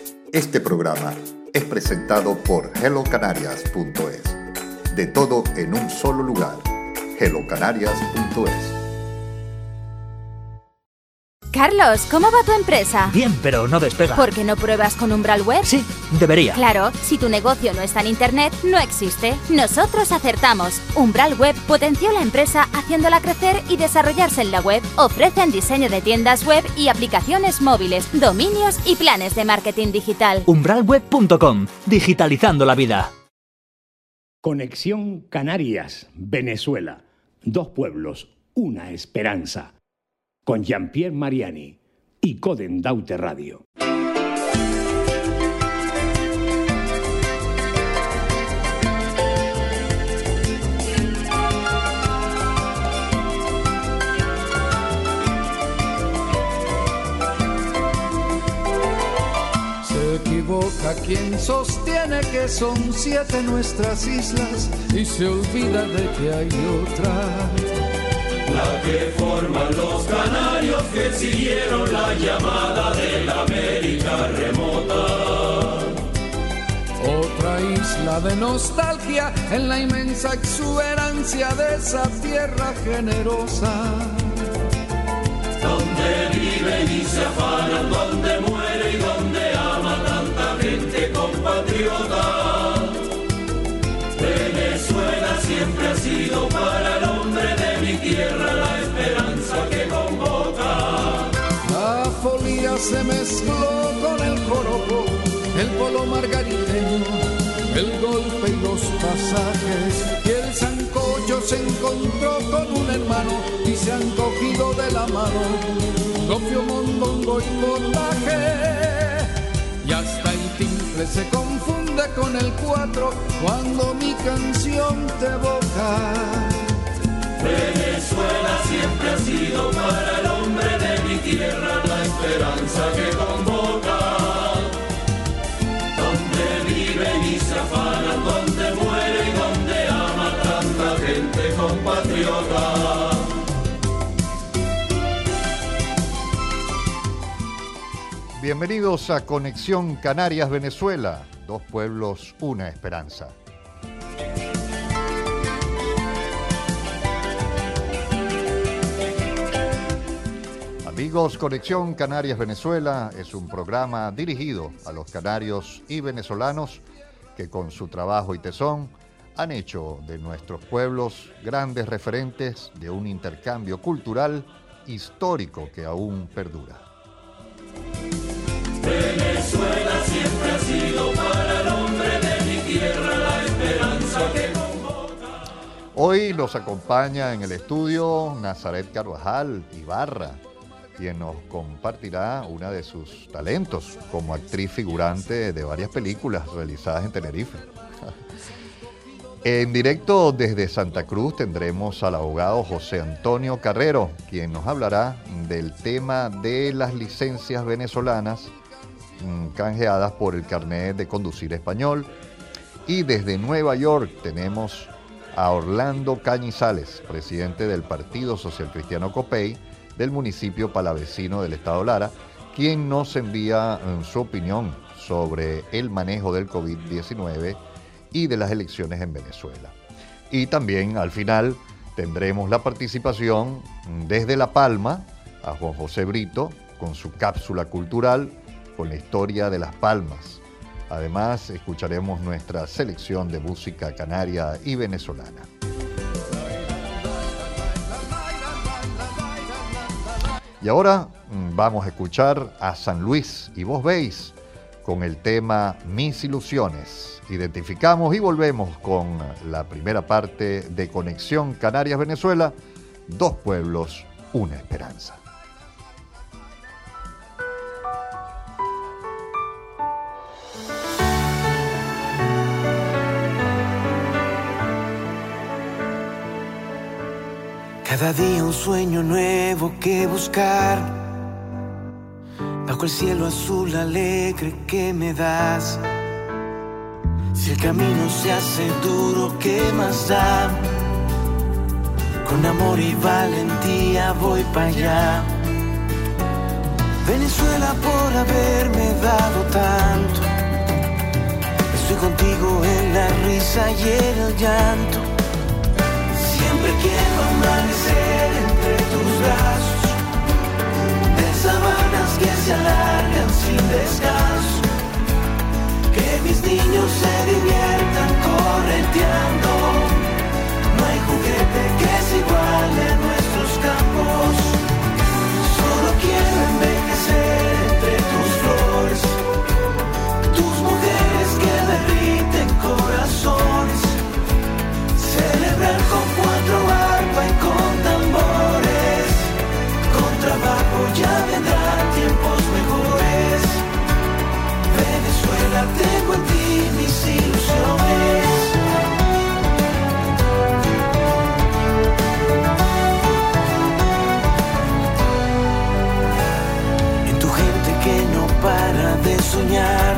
Este programa es presentado por hellocanarias.es. De todo en un solo lugar. hellocanarias.es. Carlos, ¿cómo va tu empresa? Bien, pero no despega. ¿Por qué no pruebas con Umbral Web? Sí, debería. Claro, si tu negocio no está en Internet, no existe. Nosotros acertamos. Umbral Web potenció la empresa haciéndola crecer y desarrollarse en la web. Ofrecen diseño de tiendas web y aplicaciones móviles, dominios y planes de marketing digital. Umbralweb.com, digitalizando la vida. Conexión Canarias, Venezuela. 2 pueblos, una esperanza. Con Jean-Pierre Mariani y Coden Daute Radio. Se equivoca quien sostiene que son 7 nuestras islas y se olvida de que hay otra. La que forman los canarios que siguieron la llamada de la América remota. Otra isla de nostalgia en la inmensa exuberancia de esa tierra generosa. Donde viven y se afanan, donde muere y donde ama tanta gente compatriota. Venezuela siempre ha sido para el hombre de mi tierra la esperanza que convoca. La folía se mezcló con el joropo, el polo margariteño, el golpe y los pasajes. Y el sancocho se encontró con un hermano y se han cogido de la mano. Gofio, mondongo y potaje. Y hasta el timbre se confunde con el 4 cuando mi canción te evoca. Venezuela siempre ha sido para el hombre de mi tierra la esperanza que convoca. Donde viven y se afanan, donde muere y donde ama tanta gente compatriota. Bienvenidos a Conexión Canarias Venezuela. 2 pueblos, una esperanza. Amigos, Conexión Canarias Venezuela es un programa dirigido a los canarios y venezolanos que con su trabajo y tesón han hecho de nuestros pueblos grandes referentes de un intercambio cultural histórico que aún perdura. Venezuela siempre ha sido para el hombre de mi tierra la esperanza que convoca. Hoy nos acompaña en el estudio Nazaret Carvajal Ibarra, quien nos compartirá una de sus talentos como actriz figurante de varias películas realizadas en Tenerife. En directo desde Santa Cruz tendremos al abogado José Antonio Carrero, quien nos hablará del tema de las licencias venezolanas canjeadas por el carnet de conducir español. Y desde Nueva York tenemos a Orlando Cañizales, presidente del Partido Social Cristiano Copey del municipio palavecino del estado Lara, quien nos envía su opinión sobre el manejo del COVID-19 y de las elecciones en Venezuela. Y también al final tendremos la participación desde La Palma a Juan José Brito con su cápsula cultural con la historia de Las Palmas. Además, escucharemos nuestra selección de música canaria y venezolana. Y ahora vamos a escuchar a San Luis y Vos Veis con el tema Mis Ilusiones. Identificamos y volvemos con la primera parte de Conexión Canarias Venezuela, 2 pueblos, una esperanza. Cada día un sueño nuevo que buscar, bajo el cielo azul alegre que me das. Si el camino se hace duro, ¿qué más da? Con amor y valentía voy para allá. Venezuela por haberme dado tanto. risa y el llanto. Siempre quiero amanecer entre tus brazos, de sábanas que se alargan sin descanso. Que mis niños se diviertan correteando. No hay juguete que se iguale a nuestros campos. Solo quiero envejecer entre tus flores, tus mujeres que derriten corazones. Celebrar con cuatro arpas y con tambores. Con trabajo ya vendrán tiempos mejores. Venezuela, tengo en ti mis ilusiones. En tu gente que no para de soñar,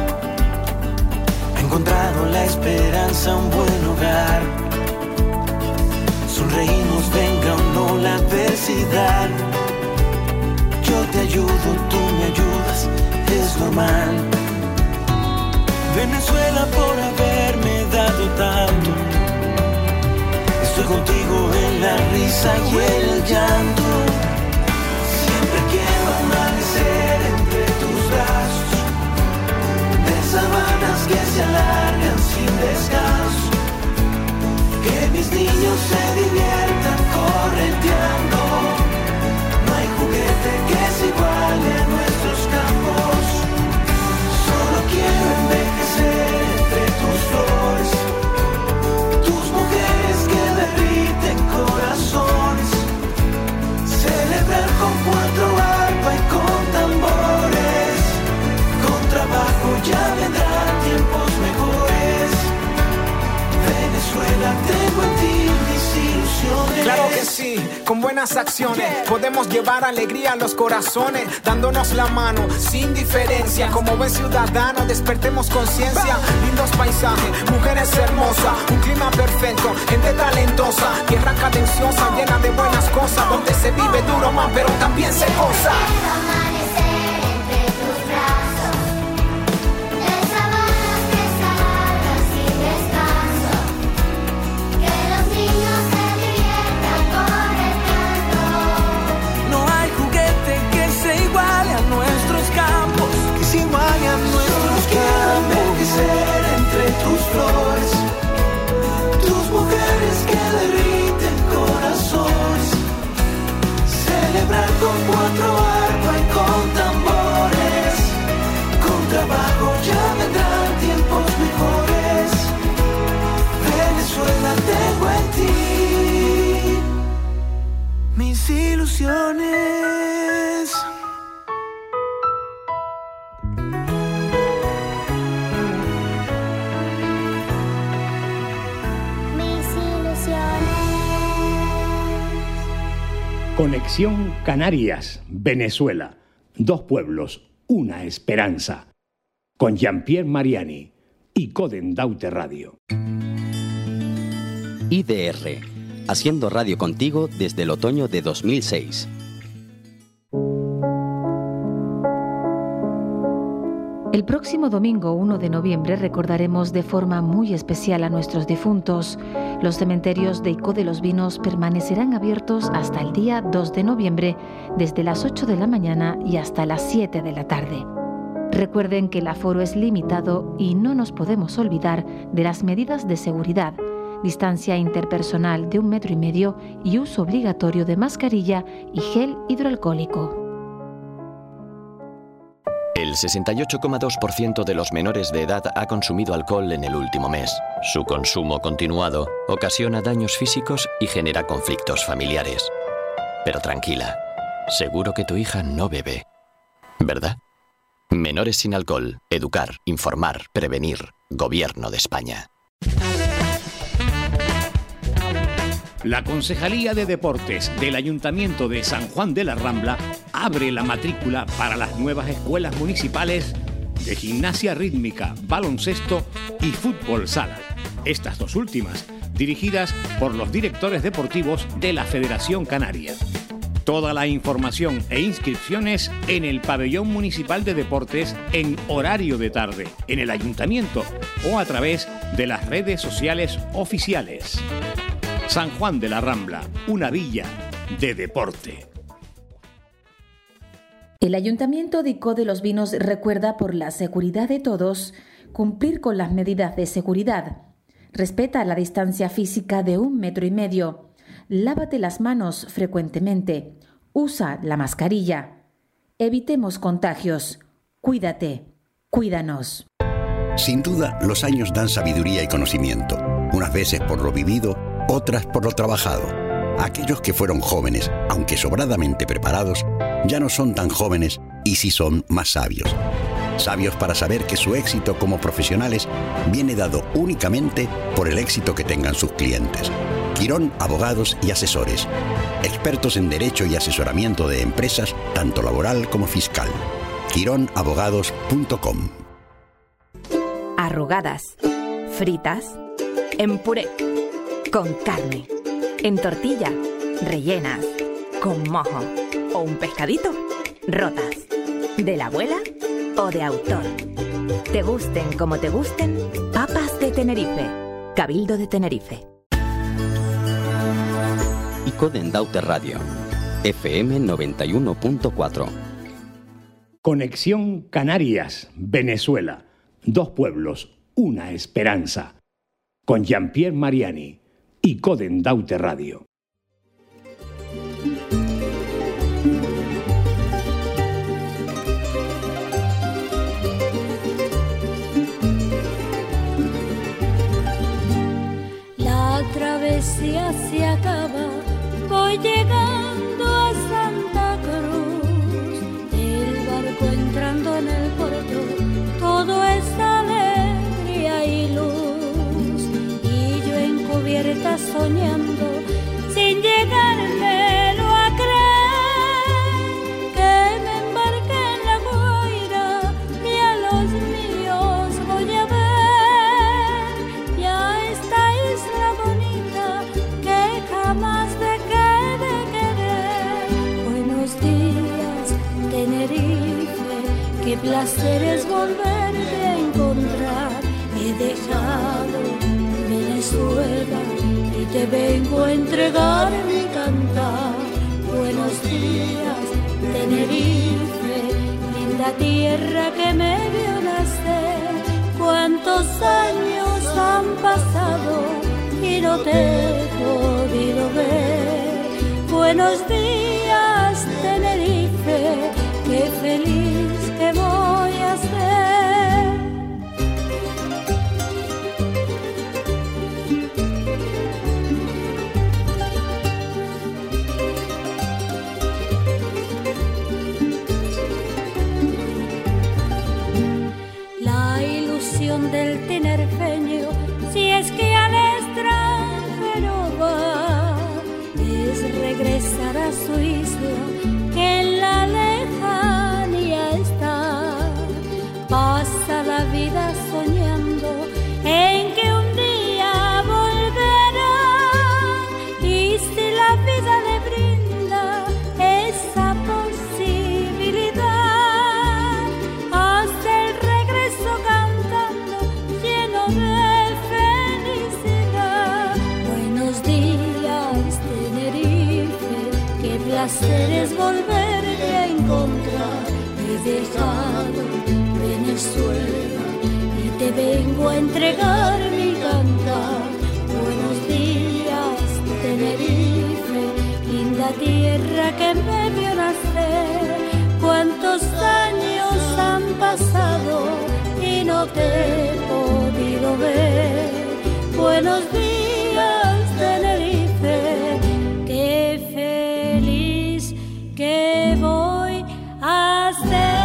ha encontrado la esperanza, un buen hogar. Sonreímos, venga o no la adversidad. Yo te ayudo, tú me ayudas, es normal. Venezuela, por haberme dado tanto, estoy contigo en la risa y el llanto. Siempre quiero amanecer entre tus brazos, de sábanas que se alargan sin descanso. Que mis niños se diviertan correteando. No hay juguete que se iguale a nuestros campos. Solo quiero envejecer entre tus flores, tus mujeres que derriten corazones. Celebrar con cuatro arpas y con tambores. Con trabajo ya vendrán tiempos mejores. Venezuela, tengo en ti mis ilusiones. Claro que sí, con buenas acciones podemos llevar alegría a los corazones, dándonos la mano sin diferencia. Como buen ciudadano despertemos conciencia. Lindos paisajes, mujeres hermosas, un clima perfecto, gente talentosa, tierra cadenciosa, llena de buenas cosas, donde se vive duro más pero también se goza. Tus flores, tus mujeres que derriten corazones. Celebrar con cuatro arpas y con tambores. Con trabajo ya vendrán tiempos mejores. Venezuela, tengo en ti mis ilusiones. Conexión Canarias, Venezuela. Dos pueblos, una esperanza. Con Jean-Pierre Mariani y Coden Daute Radio. IDR, haciendo radio contigo desde el otoño de 2006. El próximo domingo 1 de noviembre recordaremos de forma muy especial a nuestros difuntos. Los cementerios de Icó de los Vinos permanecerán abiertos hasta el día 2 de noviembre, desde las 8 de la mañana y hasta las 7 de la tarde. Recuerden que el aforo es limitado y no nos podemos olvidar de las medidas de seguridad: distancia interpersonal de 1,5 metros y uso obligatorio de mascarilla y gel hidroalcohólico. El 68,2% de los menores de edad ha consumido alcohol en el último mes. Su consumo continuado ocasiona daños físicos y genera conflictos familiares. Pero tranquila, seguro que tu hija no bebe, ¿verdad? Menores sin alcohol. Educar, informar, prevenir. Gobierno de España. La Concejalía de Deportes del Ayuntamiento de San Juan de la Rambla abre la matrícula para las nuevas escuelas municipales de gimnasia rítmica, baloncesto y fútbol sala. Estas dos últimas dirigidas por los directores deportivos de la Federación Canaria. Toda la información e inscripciones en el Pabellón Municipal de Deportes en horario de tarde, en el Ayuntamiento o a través de las redes sociales oficiales. San Juan de la Rambla, una villa de deporte. El Ayuntamiento de Icó de los Vinos recuerda, por la seguridad de todos, cumplir con las medidas de seguridad. Respeta la distancia física de 1,5 metros. Lávate las manos frecuentemente. Usa la mascarilla. Evitemos contagios. Cuídate. Cuídanos. Sin duda, los años dan sabiduría y conocimiento. Unas veces por lo vivido, otras por lo trabajado. Aquellos que fueron jóvenes, aunque sobradamente preparados, ya no son tan jóvenes y sí son más sabios. Sabios para saber que su éxito como profesionales viene dado únicamente por el éxito que tengan sus clientes. Quirón Abogados y Asesores. Expertos en derecho y asesoramiento de empresas, tanto laboral como fiscal. quironabogados.com. Arrugadas, fritas, en puré, con carne, en tortilla, rellenas, con mojo o un pescadito, rotas, de la abuela o de autor. Te gusten como te gusten, papas de Tenerife, Cabildo de Tenerife. Icó de Endaute Radio, FM 91.4. Conexión Canarias, Venezuela. 2 pueblos, una esperanza. Con Jean-Pierre Mariani, Icó de Endaute Radio. La travesía se acaba, voy llegando a Santa Cruz, el barco entrando en el puerto, todo es alegría y luz, y yo encubierta soñando, sin llegármelo a creer, que me embarqué en la Guaira y a los míos voy a ver, ya esta isla bonita que jamás dejé de querer. Buenos días, Tenerife, qué placer es volverte a encontrar. He dejado Venezuela y te vengo a entregar mi cantar. Buenos días, Tenerife, linda tierra que me vio nacer. Cuántos años han pasado y no te he podido ver. Buenos días, Tenerife, qué feliz que voy a ser. La ilusión del tinerfeño, si es que al extranjero va, es regresar a su isla que en la lejanía está. Pasa la vida soñando en que un día volverá, y si la vida le brinda esa posibilidad, hace el regreso cantando lleno de felicidad. Buenos días, Tenerife, qué placer es volverte a encontrar. He dejado Venezuela y te vengo a entregar mi cantar. Buenos días, Tenerife, linda tierra que me vio nacer. Cuántos años han pasado y no te he podido ver. Buenos días, Tenerife, qué feliz que voy a ser.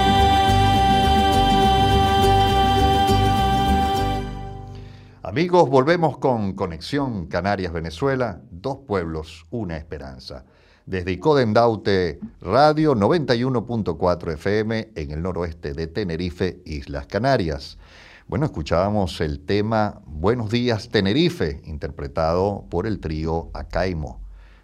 Amigos, volvemos con Conexión Canarias Venezuela, 2 pueblos, una esperanza. Desde Icó de Endaute Radio 91.4 FM en el noroeste de Tenerife, Islas Canarias. Bueno, escuchábamos el tema Buenos días Tenerife, interpretado por el trío Acaimo.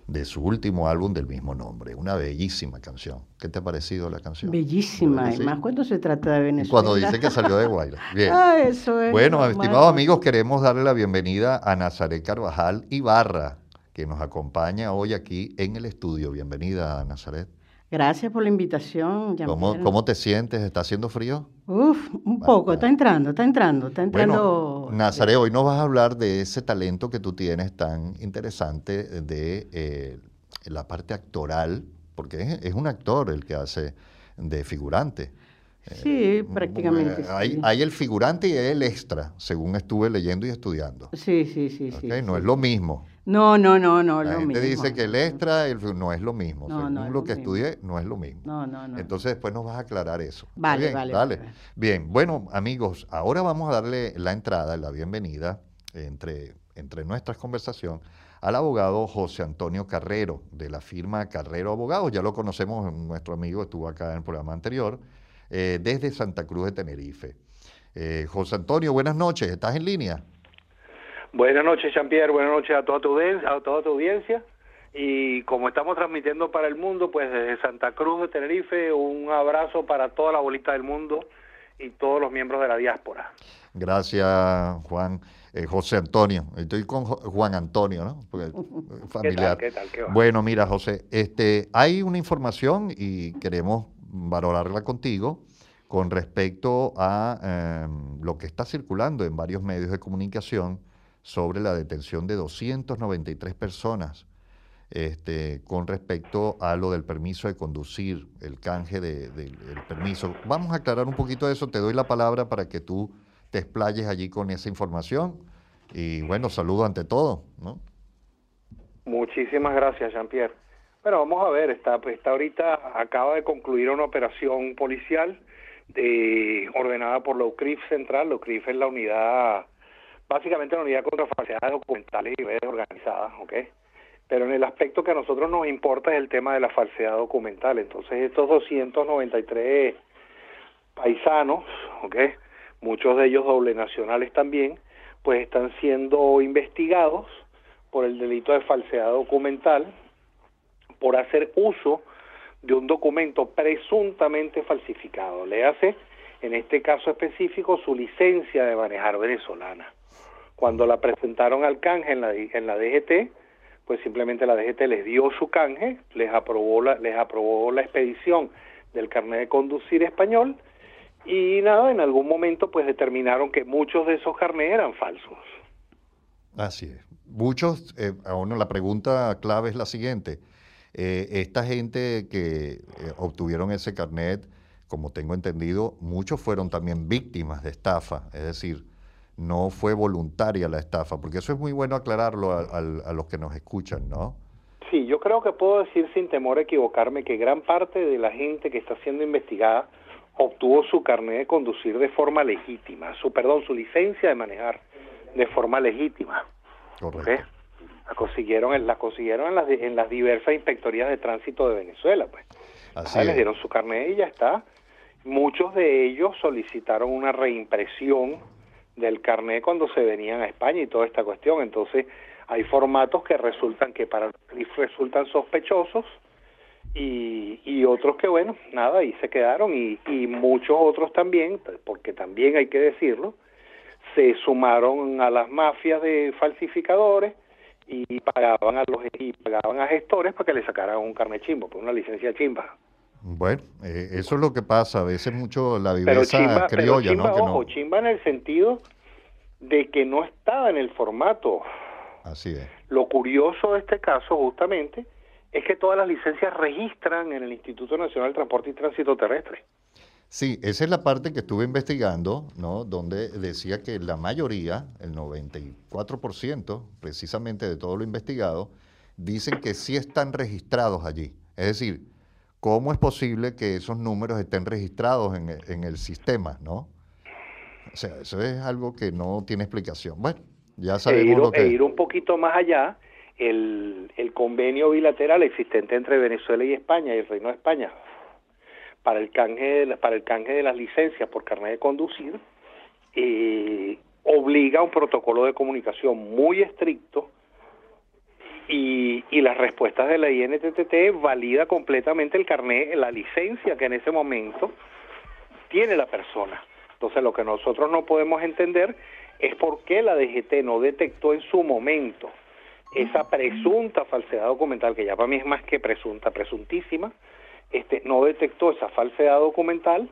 de su último álbum del mismo nombre. Una bellísima canción. ¿Qué te ha parecido la canción? Bellísima, ¿Sí? más cuando se trata de Venezuela. Cuando dice que salió de Guaira. Bien. Eso es bueno, normal. estimados amigos, queremos darle la bienvenida a Nazaret Carvajal Ibarra, que nos acompaña hoy aquí en el estudio. Bienvenida, Nazaret. Gracias por la invitación. ¿Cómo te sientes? ¿Está haciendo frío? Un poco, está entrando. Bueno, Nazaret, hoy nos vas a hablar de ese talento que tú tienes tan interesante de la parte actoral, porque es un actor el que hace de figurante. Sí, prácticamente. Sí. Hay el figurante y el extra, según estuve leyendo y estudiando. Sí. Okay, no es lo mismo. No, La lo gente mismo. dice que el extra no es lo mismo. Según lo que estudié, no es lo mismo. No. Entonces después nos vas a aclarar eso. Vale. Bien, bueno, amigos, ahora vamos a darle la entrada, la bienvenida entre nuestras conversaciones al abogado José Antonio Carrero, de la firma Carrero Abogados. Ya lo conocemos, nuestro amigo estuvo acá en el programa anterior, desde Santa Cruz de Tenerife. José Antonio, buenas noches, ¿estás en línea? Buenas noches, Jean-Pierre, buenas noches a toda tu audiencia. Y como estamos transmitiendo para el mundo, pues desde Santa Cruz de Tenerife, un abrazo para toda la bolita del mundo y todos los miembros de la diáspora. Gracias, Juan. José Antonio, estoy con Juan Antonio, ¿no? Porque, familiar. ¿Qué tal? ¿Qué va? Bueno, mira, José, hay una información y queremos valorarla contigo con respecto a lo que está circulando en varios medios de comunicación sobre la detención de 293 personas con respecto a lo del permiso de conducir, el canje del permiso. Vamos a aclarar un poquito de eso. Te doy la palabra para que tú te explayes allí con esa información. Y bueno, saludo ante todo, ¿no? Muchísimas gracias, Jean-Pierre. Bueno, vamos a ver, está ahorita, acaba de concluir una operación policial ordenada por la UCRIF Central. La UCRIF es la unidad, básicamente la unidad contra falsedades documentales y redes organizadas, ¿ok? Pero en el aspecto que a nosotros nos importa es el tema de la falsedad documental. Entonces estos 293 paisanos, ¿ok?, muchos de ellos doble nacionales también, pues están siendo investigados por el delito de falsedad documental, por hacer uso de un documento presuntamente falsificado. Léase, en este caso específico, su licencia de manejar venezolana. Cuando la presentaron al canje en la DGT, pues simplemente la DGT les dio su canje, les aprobó la expedición del carnet de conducir español, y nada, en algún momento pues determinaron que muchos de esos carnets eran falsos. Así es. Muchos, la pregunta clave es la siguiente. Esta gente que obtuvieron ese carnet, como tengo entendido, muchos fueron también víctimas de estafa, es decir, no fue voluntaria la estafa, porque eso es muy bueno aclararlo a los que nos escuchan, ¿no? Sí, yo creo que puedo decir sin temor a equivocarme que gran parte de la gente que está siendo investigada obtuvo su carnet de conducir de forma legítima, su licencia de manejar de forma legítima. Correcto. ¿Okay? La consiguieron en las diversas inspectorías de tránsito de Venezuela, pues. Así les dieron su carnet y ya está. Muchos de ellos solicitaron una reimpresión del carnet cuando se venían a España y toda esta cuestión. Entonces hay formatos que resultan sospechosos y otros que bueno, nada, ahí se quedaron y muchos otros también, porque también hay que decirlo, se sumaron a las mafias de falsificadores y pagaban a gestores para que le sacaran un carnet chimbo, pues una licencia chimba. Bueno, eso es lo que pasa, a veces mucho la viveza criolla, chimba, ¿no? Ojo, chimba en el sentido de que no estaba en el formato. Así es. Lo curioso de este caso, justamente, es que todas las licencias registran en el Instituto Nacional de Transporte y Tránsito Terrestre. Sí, esa es la parte que estuve investigando, ¿no? Donde decía que la mayoría, el 94%, precisamente de todo lo investigado, dicen que sí están registrados allí. Es decir, ¿cómo es posible que esos números estén registrados en el sistema, no? O sea, eso es algo que no tiene explicación. Bueno, ya sabemos lo que... ir un poquito más allá, el convenio bilateral existente entre Venezuela y España y el Reino de España para el canje de las licencias por carnet de conducir obliga a un protocolo de comunicación muy estricto y las respuestas de la INTT valida completamente el carnet, la licencia que en ese momento tiene la persona. Entonces lo que nosotros no podemos entender es por qué la DGT no detectó en su momento esa presunta falsedad documental, que ya para mí es más que presunta, presuntísima, no detectó esa falsedad documental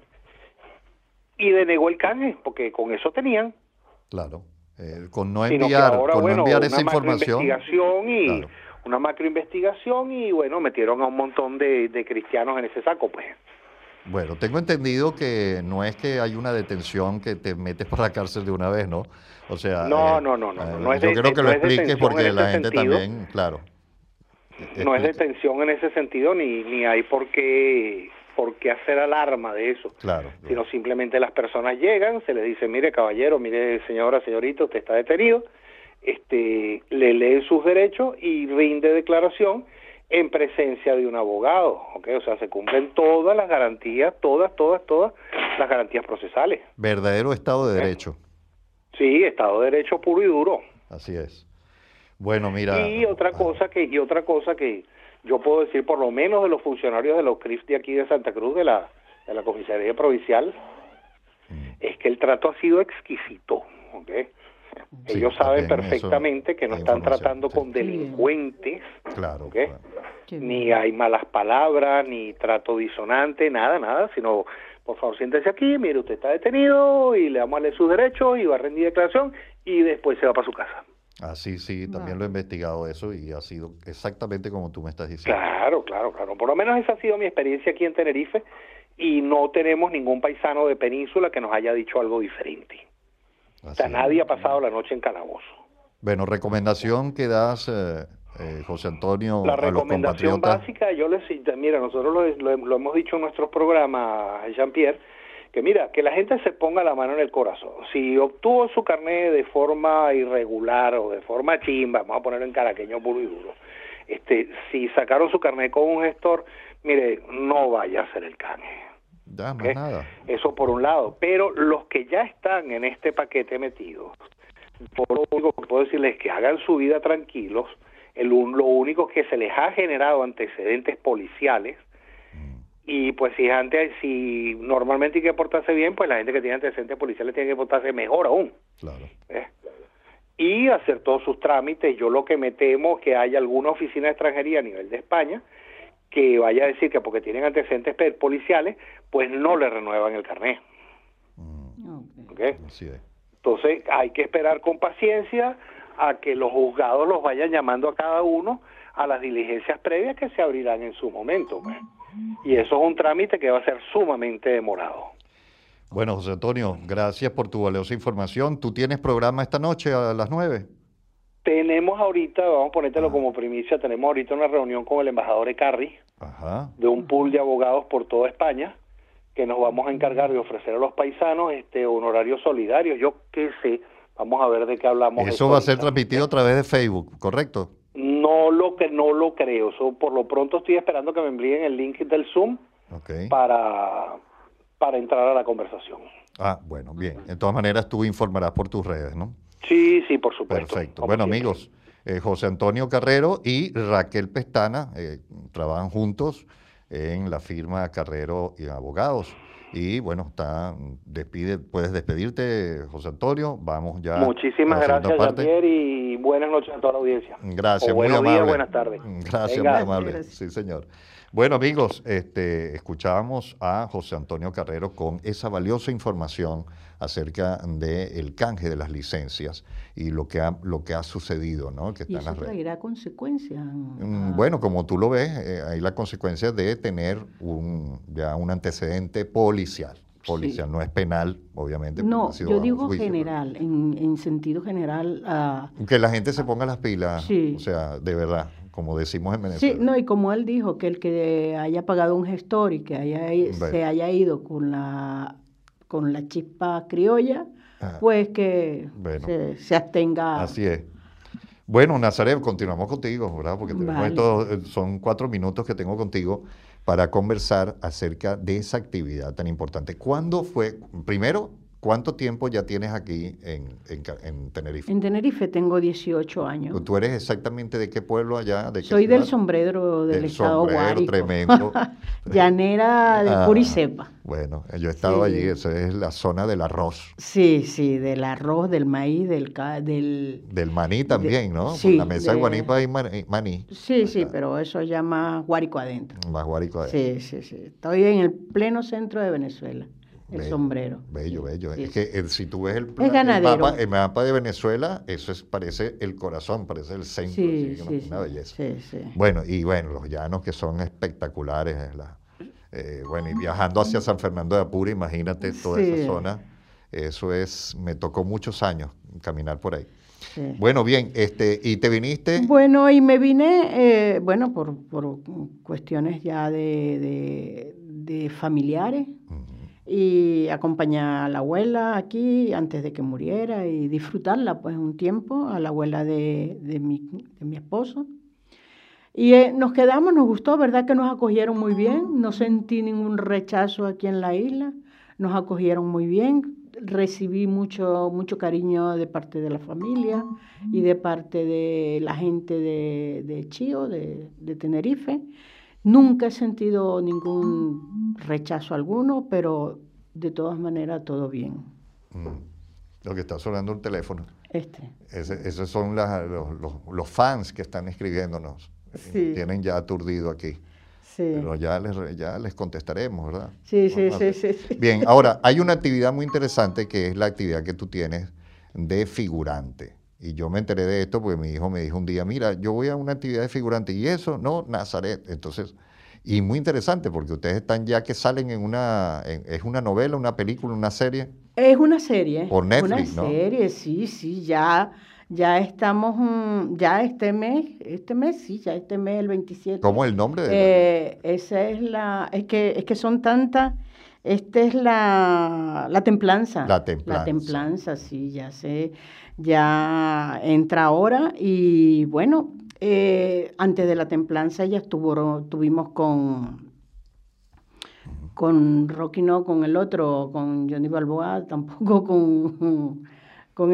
y denegó el canje, porque con eso tenían. Claro, con no enviar, ahora, con no enviar esa información. Claro. Una macroinvestigación y bueno, metieron a un montón de cristianos en ese saco, pues. Bueno, tengo entendido que no es que hay una detención que te metes por la cárcel de una vez, ¿no? O sea, no es yo creo que lo expliques porque la gente también, claro. No es detención en ese sentido, ni hay por qué hacer alarma de eso. Claro. Sino simplemente las personas llegan, se les dice, mire caballero, mire señora, señorita, usted está detenido, le leen sus derechos y rinde declaración en presencia de un abogado, ¿ok? O sea, se cumplen todas las garantías, todas las garantías procesales. Verdadero Estado de Derecho. Sí, Estado de Derecho puro y duro. Así es. Bueno, mira. Y otra cosa que yo puedo decir, por lo menos de los funcionarios de los CRIF de aquí de Santa Cruz, de la Comisaría Provincial, es que el trato ha sido exquisito, ¿ok? Sí, ellos saben perfectamente que no están tratando con delincuentes, claro, ¿okay? Ni hay malas palabras, ni trato disonante, nada, sino, por favor, siéntese aquí, mire, usted está detenido y le damos a leer sus derechos y va a rendir declaración y después se va para su casa. Sí, también lo he investigado eso y ha sido exactamente como tú me estás diciendo. Claro. Por lo menos esa ha sido mi experiencia aquí en Tenerife y no tenemos ningún paisano de Península que nos haya dicho algo diferente. O sea, nadie ha pasado la noche en calabozo. Bueno, recomendación que das, José Antonio, la a los recomendación compatriotas. básica, mira, nosotros lo hemos dicho en nuestros programas, Jean-Pierre, que mira, que la gente se ponga la mano en el corazón. Si obtuvo su carnet de forma irregular o de forma chimba, vamos a ponerlo en caraqueño puro y duro, si sacaron su carnet con un gestor, mire, no vaya a hacer el canje. ¿Okay? Nada. Eso por un lado, pero los que ya están en este paquete metidos, por lo único que puedo decirles es que hagan su vida tranquilos. Lo único que se les ha generado antecedentes policiales y pues si normalmente hay que portarse bien, pues la gente que tiene antecedentes policiales tiene que portarse mejor aún. Claro. Y hacer todos sus trámites. Yo lo que me temo es que haya alguna oficina de extranjería a nivel de España que vaya a decir que porque tienen antecedentes policiales, pues no le renuevan el carnet. ¿Okay? Así es. Entonces hay que esperar con paciencia a que los juzgados los vayan llamando a cada uno a las diligencias previas que se abrirán en su momento. Pues. Y eso es un trámite que va a ser sumamente demorado. Bueno, José Antonio, gracias por tu valiosa información. ¿Tú tienes programa esta noche a las 9? Tenemos ahorita, vamos a ponértelo como primicia, tenemos ahorita una reunión con el embajador Ecarri, de un pool de abogados por toda España, que nos vamos a encargar de ofrecer a los paisanos honorarios solidarios. Yo qué sé, vamos a ver de qué hablamos. Eso va a ser transmitido a través de Facebook, ¿correcto? No lo creo. Eso, por lo pronto estoy esperando que me envíen el link del Zoom para entrar a la conversación. Bueno, bien. De todas maneras, tú informarás por tus redes, ¿no? Sí, por supuesto. Perfecto. Bueno, amigos, José Antonio Carrero y Raquel Pestana trabajan juntos en la firma Carrero y Abogados. Y bueno, puedes despedirte, José Antonio. Vamos ya. Muchísimas gracias, Javier, y buenas noches a toda la audiencia. Gracias, muy amable. Buenos días, buenas tardes. Gracias, muy amable. Sí, señor. Bueno, amigos, escuchábamos a José Antonio Carrero con esa valiosa información acerca del canje de las licencias y lo que ha sucedido, ¿no? Que está y eso en las traerá consecuencias. Bueno, como tú lo ves, hay la consecuencia de tener un antecedente policial. No es penal, obviamente. No, yo digo general, en sentido general. Que la gente se ponga las pilas, sí. O sea, de verdad, como decimos en Venezuela. Sí, no, y como él dijo, que el que haya pagado un gestor y que se haya ido con la chispa criolla, pues que se abstenga. Así es. Bueno, Nazaret, continuamos contigo, ¿verdad? Porque son 4 minutos que tengo contigo para conversar acerca de esa actividad tan importante. ¿Cuándo ¿cuánto tiempo ya tienes aquí en Tenerife? En Tenerife tengo 18 años. ¿Tú eres exactamente de qué pueblo allá? ¿De qué Soy ciudad? del Sombrero, del estado Guárico. Tremendo. Llanera de pura y cepa. Bueno, yo he estado allí, esa es la zona del arroz. Sí, del arroz, del maíz, del maní también, ¿no? Sí, la mesa de Guanipa hay maní. Sí, pero eso ya más Guárico adentro. Más Guárico adentro. Sí. Estoy en el pleno centro de Venezuela, el Sombrero. Bello. Sí. Es que si tú ves el mapa de Venezuela, eso parece el corazón, parece el centro. Una belleza. Sí. Bueno, los llanos que son espectaculares. Y viajando hacia San Fernando de Apure, imagínate toda esa zona. Eso me tocó muchos años caminar por ahí. Sí. Bueno, bien, ¿y te viniste? Bueno, y me vine, por cuestiones ya de familiares, y acompañar a la abuela aquí antes de que muriera y disfrutarla pues un tiempo, a la abuela de mi esposo. Y nos quedamos, nos gustó, ¿verdad? Que nos acogieron muy bien, no sentí ningún rechazo aquí en la isla, nos acogieron muy bien, recibí mucho cariño de parte de la familia y de parte de la gente de Chío, de Tenerife. Nunca he sentido ningún rechazo alguno, pero de todas maneras todo bien. Lo que está sonando el teléfono. Esos son los fans que están escribiéndonos. Sí. Tienen ya aturdido aquí. Sí. Pero ya les contestaremos, ¿verdad? Sí. Bien, ahora, hay una actividad muy interesante que es la actividad que tú tienes de figurante. Y yo me enteré de esto porque mi hijo me dijo un día, mira, yo voy a una actividad de figurante. ¿Y eso? No, Nazaret. Entonces, y muy interesante porque ustedes están ya que salen ¿es una novela, una película, una serie? Es una serie. Por Netflix, ¿no? Una serie, sí, ya estamos, ya este mes, el 27. ¿Cómo es el nombre de esa es es que son tantas, esta es la Templanza. La Templanza. La Templanza, sí, ya entra ahora y bueno, antes de la Templanza ya tuvimos con Rocky, no, con el otro, con Johnny Balboa, tampoco con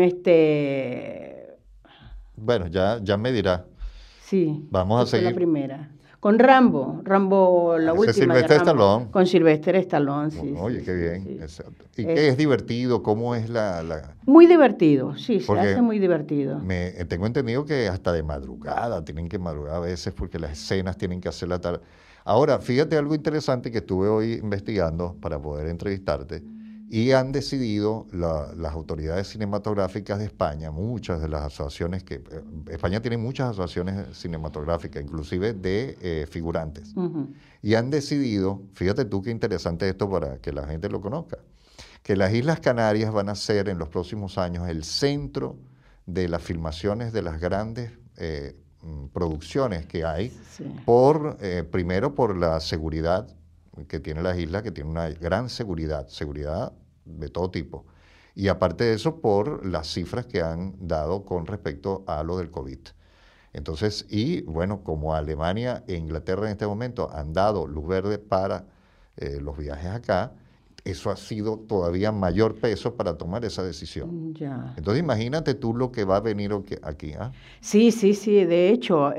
Bueno, ya me dirá. Sí. Vamos a seguir. La primera. Con Rambo, la última. Sylvester Stallone. Con Sylvester Stallone, sí. Oye, qué bien. Sí. Exacto. ¿Y qué es divertido? ¿Cómo es la...? Muy divertido, sí, se hace muy divertido. Tengo entendido que hasta de madrugada, tienen que madrugar a veces porque las escenas tienen que hacerla tarde. Ahora, fíjate algo interesante que estuve hoy investigando para poder entrevistarte. Y han decidido las autoridades cinematográficas de España, muchas de las asociaciones España tiene muchas asociaciones cinematográficas, inclusive de figurantes. Y han decidido, fíjate tú qué interesante esto para que la gente lo conozca, que las Islas Canarias van a ser en los próximos años el centro de las filmaciones de las grandes producciones que hay, primero por la seguridad que tiene las islas, que tiene una gran seguridad de todo tipo. Y aparte de eso, por las cifras que han dado con respecto a lo del COVID. Entonces, y bueno, como Alemania e Inglaterra en este momento han dado luz verde para los viajes acá, eso ha sido todavía mayor peso para tomar esa decisión. Ya. Entonces, imagínate tú lo que va a venir aquí. Sí. De hecho,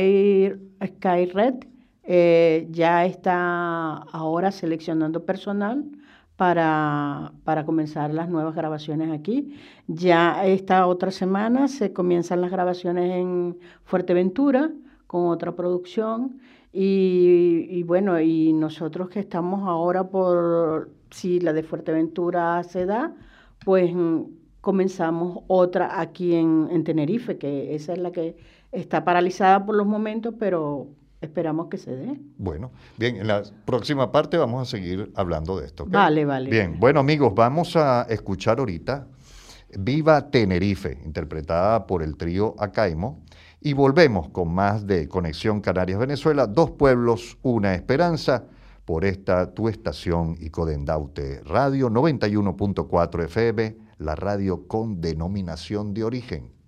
SkyRed ya está ahora seleccionando personal para comenzar las nuevas grabaciones aquí. Ya esta otra semana se comienzan las grabaciones en Fuerteventura con otra producción y bueno, y nosotros que estamos ahora si la de Fuerteventura se da, pues comenzamos otra aquí en Tenerife, que esa es la que está paralizada por los momentos, pero esperamos que se dé. Bueno, bien, en la próxima parte vamos a seguir hablando de esto. ¿Okay? Vale. Bien, bueno amigos, vamos a escuchar ahorita Viva Tenerife, interpretada por el trío Acaimo, y volvemos con más de Conexión Canarias-Venezuela, dos pueblos, una esperanza, por esta tu estación Icodendaute Radio 91.4 FM, la radio con denominación de origen.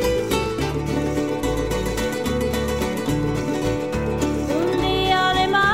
Un día de mar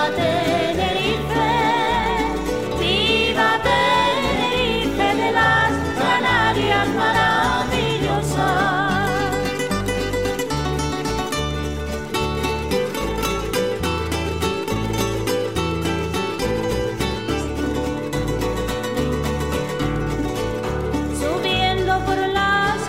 Viva Tenerife, viva Tenerife de las Canarias maravillosas. Subiendo por las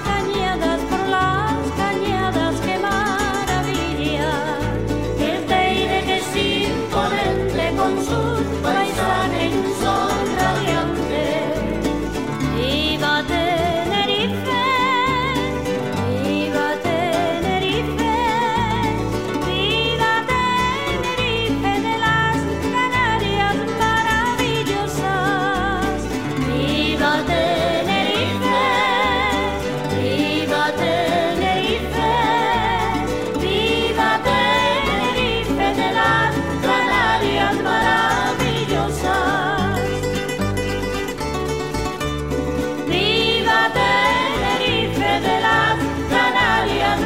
cañadas, qué maravilla. El Teide que es imponente con sus paisajes y un sol radiante. Viva Tenerife, viva Tenerife, viva Tenerife de las Canarias maravillosas. Viva Tenerife, viva Tenerife, viva Tenerife de las Canarias maravillosas. Viva Tenerife de las Canarias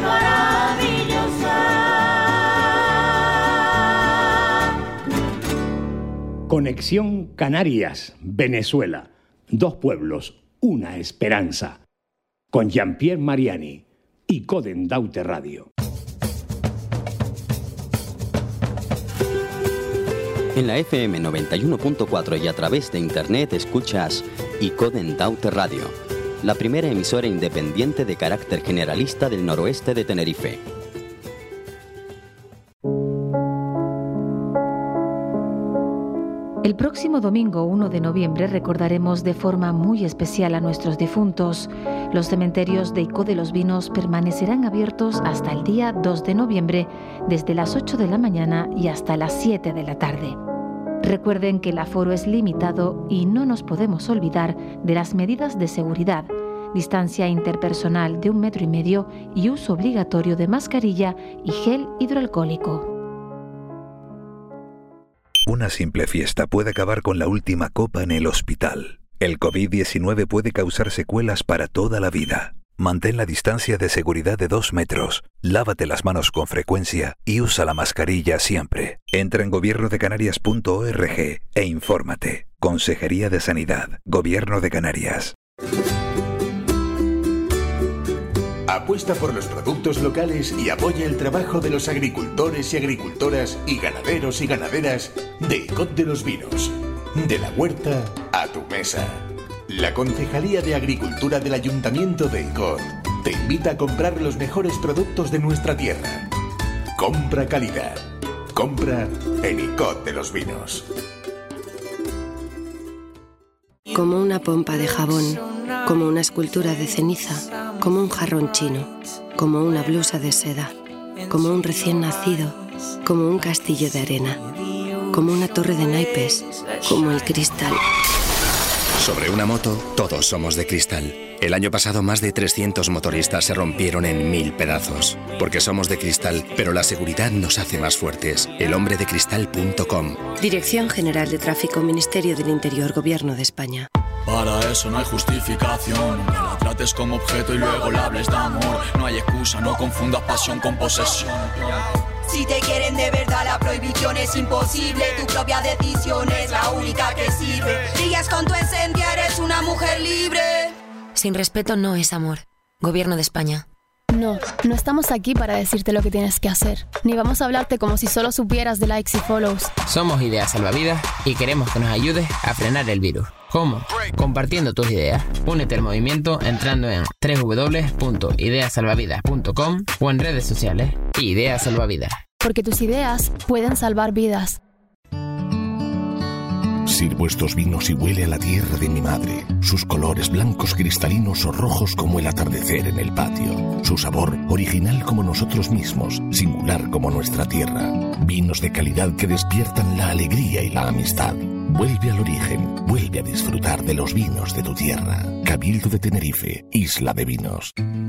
maravillosas. Conexión Canarias, Venezuela. Dos pueblos, una esperanza. Con Jean-Pierre Mariani y Coden Daute Radio. En la FM 91.4 y a través de internet escuchas Icoden Daute Radio, la primera emisora independiente de carácter generalista del noroeste de Tenerife. El próximo domingo 1 de noviembre recordaremos de forma muy especial a nuestros difuntos. Los cementerios de Icó de los Vinos permanecerán abiertos hasta el día 2 de noviembre, desde las 8 de la mañana y hasta las 7 de la tarde. Recuerden que el aforo es limitado y no nos podemos olvidar de las medidas de seguridad: distancia interpersonal de 1,5 metros y uso obligatorio de mascarilla y gel hidroalcohólico. Una simple fiesta puede acabar con la última copa en el hospital. El COVID-19 puede causar secuelas para toda la vida. Mantén la distancia de seguridad de 2 metros, lávate las manos con frecuencia y usa la mascarilla siempre. Entra en gobiernodecanarias.org e infórmate. Consejería de Sanidad, Gobierno de Canarias. Apuesta por los productos locales y apoya el trabajo de los agricultores y agricultoras y ganaderos y ganaderas de Icod de los Vinos. De la huerta a tu mesa. La Concejalía de Agricultura del Ayuntamiento de Icod te invita a comprar los mejores productos de nuestra tierra. Compra calidad. Compra en Icod de los Vinos. Como una pompa de jabón, como una escultura de ceniza, como un jarrón chino, como una blusa de seda, como un recién nacido, como un castillo de arena, como una torre de naipes, como el cristal. Sobre una moto, todos somos de cristal. El año pasado más de 300 motoristas se rompieron en 1000 pedazos. Porque somos de cristal, pero la seguridad nos hace más fuertes. elhombredecristal.com. Dirección General de Tráfico, Ministerio del Interior, Gobierno de España. Para eso no hay justificación, que la trates como objeto y luego le hables de amor. No hay excusa, no confundas pasión con posesión. Si te quieren de verdad, la prohibición es imposible. Tu propia decisión es la única que sirve. Brillas con tu esencia, eres una mujer libre. Sin respeto no es amor. Gobierno de España. No, no estamos aquí para decirte lo que tienes que hacer. Ni vamos a hablarte como si solo supieras de likes y follows. Somos Ideas Salvavidas y queremos que nos ayudes a frenar el virus. ¿Cómo? Compartiendo tus ideas. Únete al movimiento entrando en www.ideasalvavidas.com o en redes sociales. Ideas Salvavidas. Porque tus ideas pueden salvar vidas. Sirvo estos vinos y huele a la tierra de mi madre. Sus colores blancos cristalinos o rojos como el atardecer en el patio. Su sabor original como nosotros mismos, singular como nuestra tierra. Vinos de calidad que despiertan la alegría y la amistad. Vuelve al origen, vuelve a disfrutar de los vinos de tu tierra. Cabildo de Tenerife, Isla de Vinos.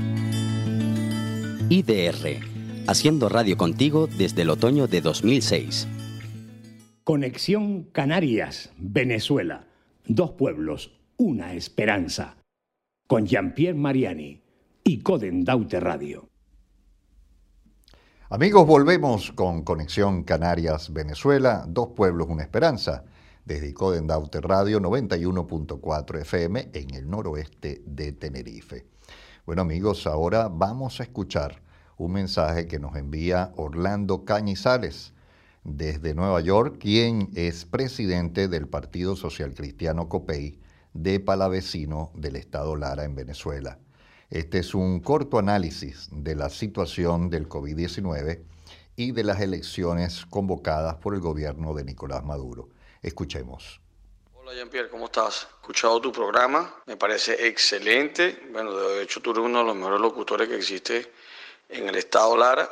IDR, haciendo radio contigo desde el otoño de 2006. Conexión Canarias, Venezuela. Dos pueblos, una esperanza. Con Jean-Pierre Mariani y Coden Daute Radio. Amigos, volvemos con Conexión Canarias-Venezuela, dos pueblos, una esperanza, desde Icoden Daute Radio 91.4 FM en el noroeste de Tenerife. Bueno amigos, ahora vamos a escuchar un mensaje que nos envía Orlando Cañizales desde Nueva York, quien es presidente del Partido Social Cristiano COPEI de Palavecino del estado Lara en Venezuela. Este es un corto análisis de la situación del COVID-19 y de las elecciones convocadas por el gobierno de Nicolás Maduro. Escuchemos. Hola Jean-Pierre, ¿cómo estás? He escuchado tu programa, me parece excelente. Bueno, de hecho tú eres uno de los mejores locutores que existe en el estado Lara,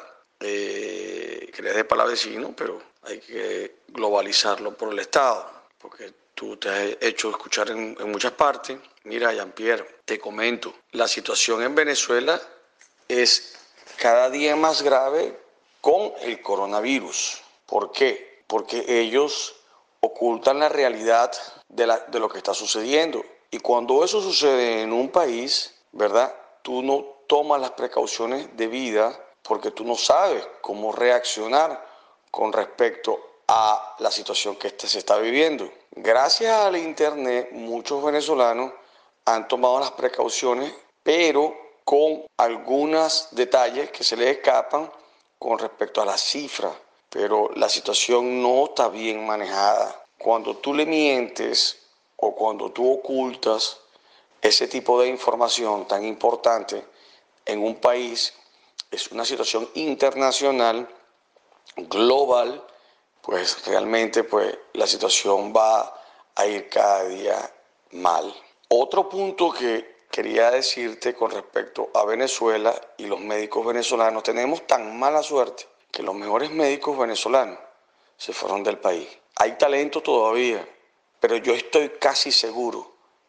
que eres de Palavecino, pero hay que globalizarlo por el estado, porque tú te has hecho escuchar en muchas partes. Mira, Jean-Pierre, te comento, la situación en Venezuela es cada día más grave con el coronavirus. ¿Por qué? Porque ellos ocultan la realidad de lo que está sucediendo. Y cuando eso sucede en un país, ¿verdad? Tú no tomas las precauciones debidas porque tú no sabes cómo reaccionar con respecto a la situación que se está viviendo. Gracias al internet, muchos venezolanos han tomado las precauciones, pero con algunos detalles que se les escapan con respecto a las cifras. Pero la situación no está bien manejada. Cuando tú le mientes o cuando tú ocultas ese tipo de información tan importante en un país, es una situación internacional, global, pues realmente pues, la situación va a ir cada día mal. Otro punto que quería decirte con respecto a Venezuela y los médicos venezolanos, tenemos tan mala suerte que los mejores médicos venezolanos se fueron del país. Hay talento todavía, pero yo estoy casi seguro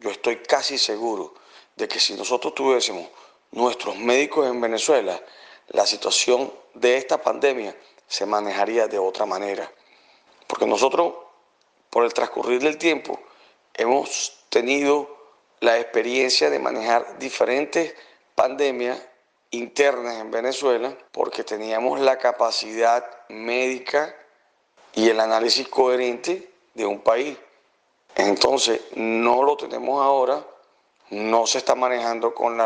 de que si nosotros tuviésemos nuestros médicos en Venezuela, la situación de esta pandemia se manejaría de otra manera. Porque nosotros, por el transcurrir del tiempo, hemos tenido la experiencia de manejar diferentes pandemias internas en Venezuela porque teníamos la capacidad médica y el análisis coherente de un país. Entonces, no lo tenemos ahora, no se está manejando con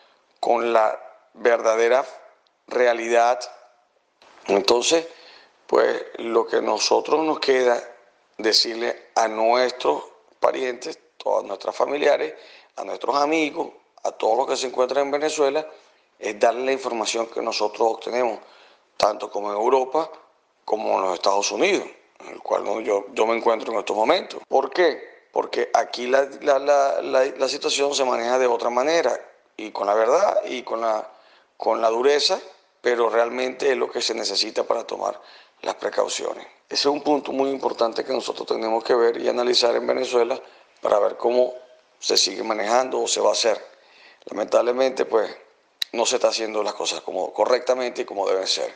la verdadera realidad. Entonces, pues lo que nosotros nos queda decirle a nuestros parientes, todos nuestros familiares, a nuestros amigos, a todos los que se encuentran en Venezuela, es darle la información que nosotros obtenemos, tanto como en Europa como en los Estados Unidos, en el cual yo me encuentro en estos momentos. ¿Por qué? Porque aquí la situación se maneja de otra manera, y con la verdad y con la dureza, pero realmente es lo que se necesita para tomar las precauciones. Ese es un punto muy importante que nosotros tenemos que ver y analizar en Venezuela para ver cómo se sigue manejando o se va a hacer. Lamentablemente, pues, no se está haciendo las cosas correctamente y como deben ser.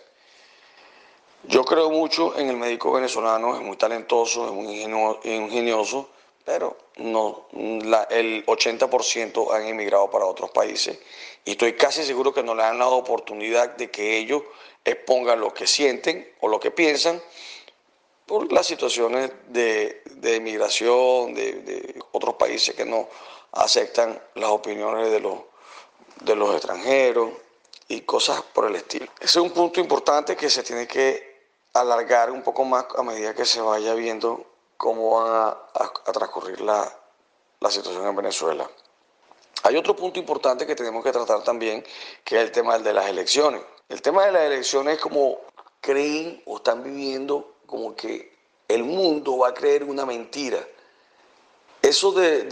Yo creo mucho en el médico venezolano, es muy talentoso, es muy ingenioso, pero no, el 80% han emigrado para otros países y estoy casi seguro que no le han dado oportunidad de que ellos expongan lo que sienten o lo que piensan por las situaciones de emigración de otros países que no aceptan las opiniones de los extranjeros y cosas por el estilo. Ese es un punto importante que se tiene que alargar un poco más a medida que se vaya viendo cómo va a transcurrir la situación en Venezuela. Hay otro punto importante que tenemos que tratar también, que es el tema de las elecciones. El tema de las elecciones es como creen o están viviendo como que el mundo va a creer una mentira. Eso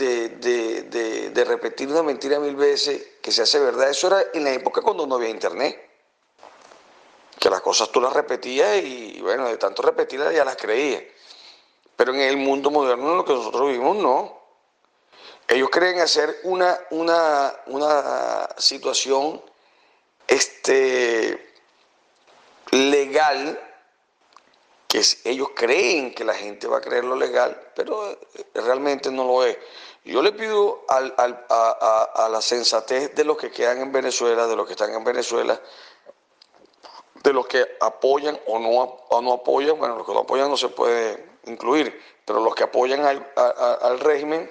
de repetir una mentira 1000 veces que se hace verdad, eso era en la época cuando no había internet. Que las cosas tú las repetías y bueno, de tanto repetirlas ya las creías. Pero en el mundo moderno, en lo que nosotros vivimos, no. Ellos creen hacer una situación legal, que ellos creen que la gente va a creer lo legal, pero realmente no lo es. Yo le pido a la sensatez de los que quedan en Venezuela, de los que están en Venezuela, de los que apoyan o no apoyan, bueno, los que no apoyan no se puede incluir, pero los que apoyan al régimen,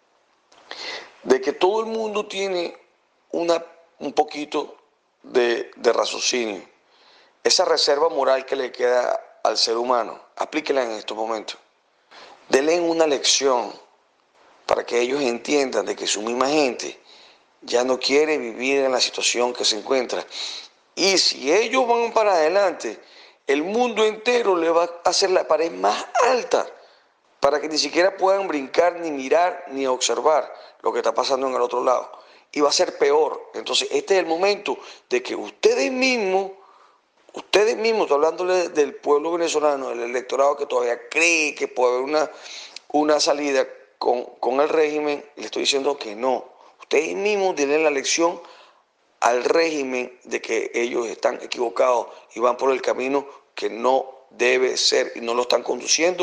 de que todo el mundo tiene un poquito de raciocinio. Esa reserva moral que le queda al ser humano, aplíquela en estos momentos. Denle una lección para que ellos entiendan de que su misma gente ya no quiere vivir en la situación que se encuentra. Y si ellos van para adelante, el mundo entero le va a hacer la pared más alta para que ni siquiera puedan brincar, ni mirar, ni observar lo que está pasando en el otro lado. Y va a ser peor. Entonces, este es el momento de que ustedes mismos, estoy hablándole del pueblo venezolano, del electorado que todavía cree que puede haber una salida con el régimen, le estoy diciendo que no. Ustedes mismos denle la lección al régimen de que ellos están equivocados y van por el camino que no debe ser y no lo están conduciendo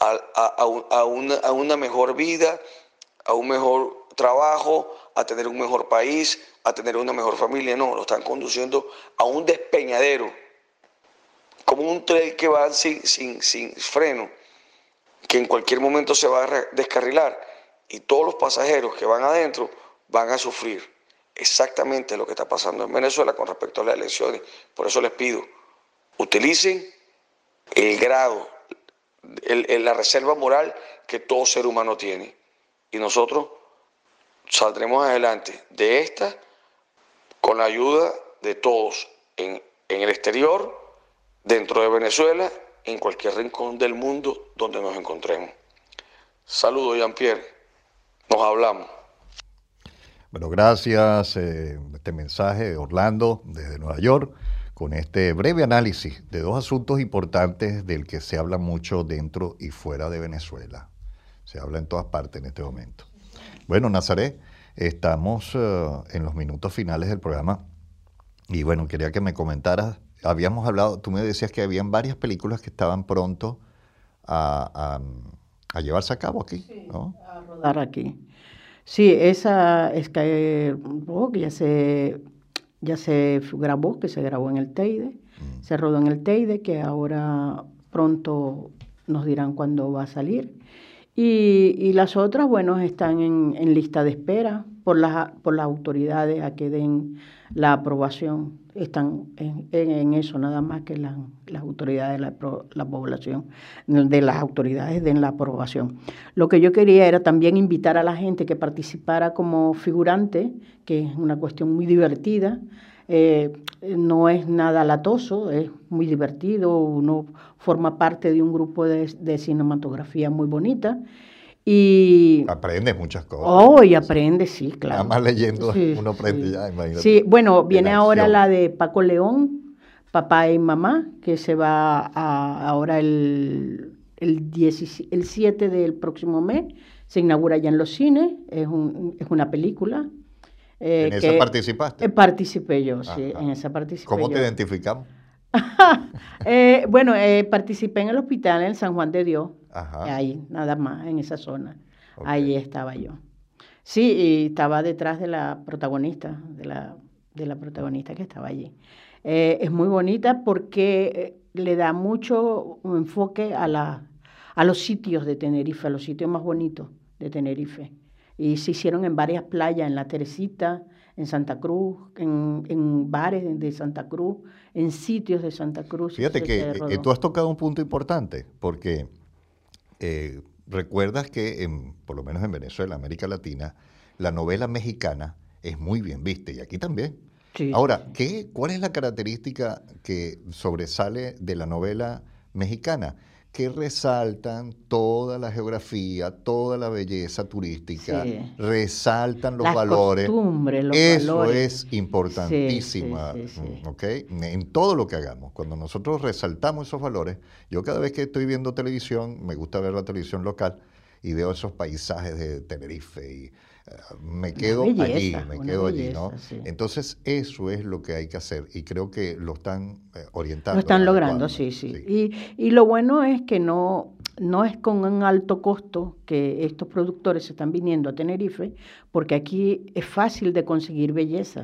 a una mejor vida, a un mejor trabajo, a tener un mejor país, a tener una mejor familia. No, lo están conduciendo a un despeñadero, como un tren que va sin freno, que en cualquier momento se va a descarrilar y todos los pasajeros que van adentro van a sufrir exactamente lo que está pasando en Venezuela con respecto a las elecciones. Por eso les pido, utilicen el grado, la reserva moral que todo ser humano tiene. Y nosotros saldremos adelante de esta con la ayuda de todos en el exterior, dentro de Venezuela, en cualquier rincón del mundo donde nos encontremos. Saludos, Jean-Pierre. Nos hablamos. Bueno, gracias. Este mensaje de Orlando desde Nueva York con este breve análisis de dos asuntos importantes del que se habla mucho dentro y fuera de Venezuela. Se habla en todas partes en este momento. Bueno, Nazaret, estamos en los minutos finales del programa y bueno, quería que me comentaras, habíamos hablado, tú me decías que habían varias películas que estaban pronto a llevarse a cabo aquí, sí, ¿no? A rodar aquí. Sí, esa Skyrock ya se grabó, que se grabó en el Teide, se rodó en el Teide, que ahora pronto nos dirán cuándo va a salir. Y las otras, bueno, están en lista de espera por las autoridades a que den la aprobación. Están en eso, nada más que las autoridades de la población, de las autoridades den la aprobación. Lo que yo quería era también invitar a la gente que participara como figurante, que es una cuestión muy divertida. No es nada latoso, es muy divertido, uno forma parte de un grupo de cinematografía muy bonita y aprende muchas cosas. Oh, y aprende, sí, claro. Nada más leyendo sí, uno aprende sí. Ya, imagínate. Sí, bueno, viene ahora la de Paco León, Papá y Mamá, que se va ahora el 7 del próximo mes, se inaugura ya en los cines, es una película. ¿En esa participaste? Participé yo, sí, en esa participé. ¿Cómo te identificamos? Bueno, participé en el hospital en San Juan de Dios, ahí, nada más, en esa zona. Okay. Ahí estaba yo. Sí, y estaba detrás de la protagonista, de la protagonista que estaba allí. Es muy bonita porque le da mucho enfoque a los sitios de Tenerife, a los sitios más bonitos de Tenerife. Y se hicieron en varias playas, en La Teresita, en Santa Cruz, en bares de Santa Cruz, en sitios de Santa Cruz. Fíjate que tú has tocado un punto importante, porque recuerdas que, por lo menos en Venezuela, América Latina, la novela mexicana es muy bien vista, y aquí también. Sí. Ahora, ¿cuál es la característica que sobresale de la novela mexicana? Que resaltan toda la geografía, toda la belleza turística, sí. Resaltan los valores. Eso es importantísimo, sí. ¿Okay? En todo lo que hagamos. Cuando nosotros resaltamos esos valores, yo cada vez que estoy viendo televisión, me gusta ver la televisión local y veo esos paisajes de Tenerife y me quedo allí, ¿no? Sí. Entonces eso es lo que hay que hacer y creo que lo están orientando. Lo están logrando, sí. Y lo bueno es que no es con un alto costo que estos productores se están viniendo a Tenerife, porque aquí es fácil de conseguir belleza.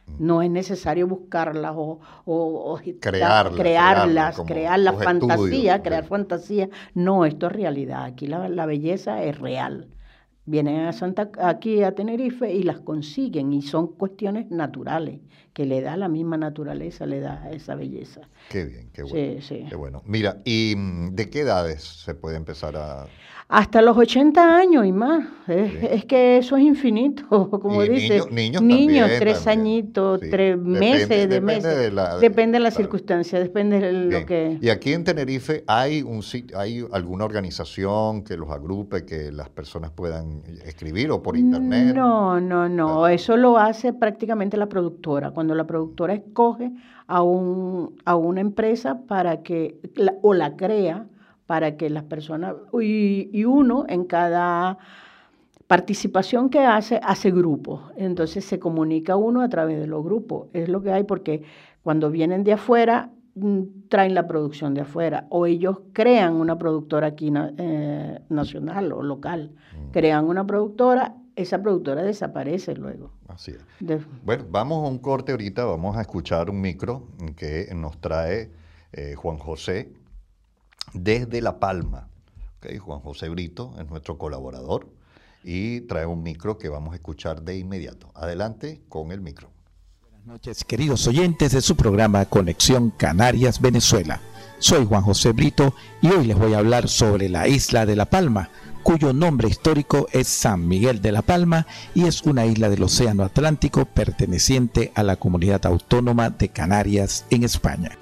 No es necesario buscarlas o crearlas, crear la fantasía, estudios, crear fantasía. No, esto es realidad. Aquí la belleza es real. Vienen aquí a Tenerife y las consiguen, y son cuestiones naturales, que le da la misma naturaleza, le da esa belleza. Qué bien, qué bueno. Sí. Qué bueno. Mira, ¿y de qué edades se puede empezar a...? Hasta los 80 años y más. Es que eso es infinito, como dice. Niños 3 añitos, 3 meses, depende de la circunstancia, depende de lo que... ¿Y aquí en Tenerife hay alguna organización que los agrupe, que las personas puedan escribir, o por internet? No. Eso lo hace prácticamente la productora. Cuando la productora escoge a una empresa para que, o la crea, para que las personas, y uno en cada participación que hace grupos. Entonces se comunica uno a través de los grupos. Es lo que hay, porque cuando vienen de afuera, traen la producción de afuera, o ellos crean una productora aquí nacional o local. Crean una productora, esa productora desaparece luego. Así es. Bueno, vamos a un corte ahorita, vamos a escuchar un micro que nos trae Juan José desde La Palma. Juan José Brito es nuestro colaborador y trae un micro que vamos a escuchar de inmediato. Adelante con el micro. Buenas noches, queridos oyentes de su programa Conexión Canarias Venezuela. Soy Juan José Brito y hoy les voy a hablar sobre la isla de La Palma, cuyo nombre histórico es San Miguel de La Palma y es una isla del Océano Atlántico perteneciente a la Comunidad Autónoma de Canarias en España.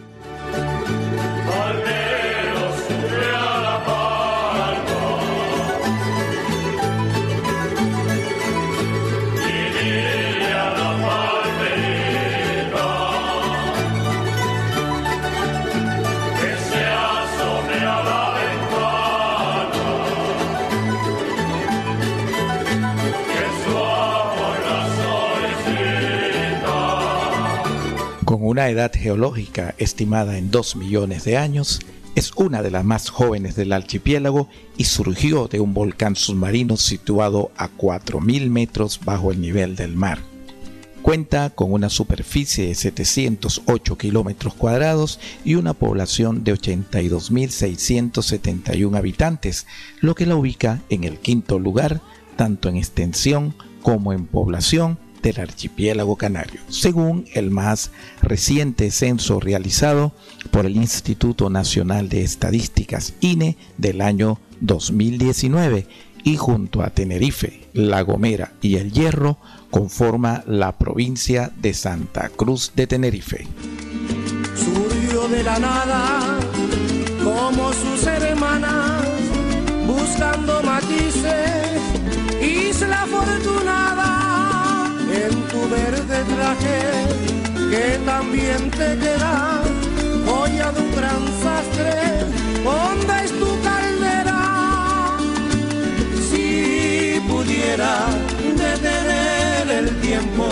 Con una edad geológica estimada en 2 millones de años, es una de las más jóvenes del archipiélago y surgió de un volcán submarino situado a 4.000 metros bajo el nivel del mar. Cuenta con una superficie de 708 kilómetros cuadrados y una población de 82.671 habitantes, lo que la ubica en el 5º lugar, tanto en extensión como en población, del archipiélago canario, según el más reciente censo realizado por el Instituto Nacional de Estadísticas, INE, del año 2019, y junto a Tenerife, La Gomera y El Hierro, conforma la provincia de Santa Cruz de Tenerife. Surgió de la nada, como sus hermanas, buscando matices, isla afortunada. En tu verde traje, que también te queda, joya de un gran sastre, honda es tu caldera. Si pudiera detener el tiempo,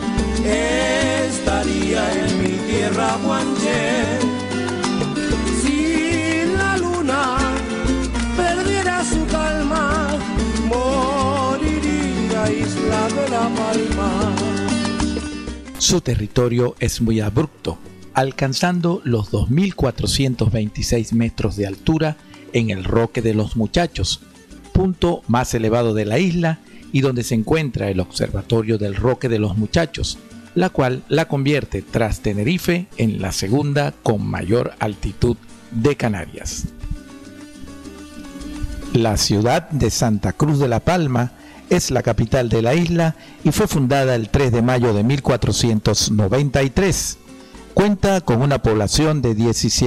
estaría en mi tierra guanche. Si la luna perdiera su calma, moriría isla de La Palma. Su territorio es muy abrupto, alcanzando los 2.426 metros de altura en el Roque de los Muchachos, punto más elevado de la isla y donde se encuentra el observatorio del Roque de los Muchachos, la cual la convierte tras Tenerife en la segunda con mayor altitud de Canarias. La ciudad de Santa Cruz de La Palma es la capital de la isla y fue fundada el 3 de mayo de 1493. Cuenta con una población de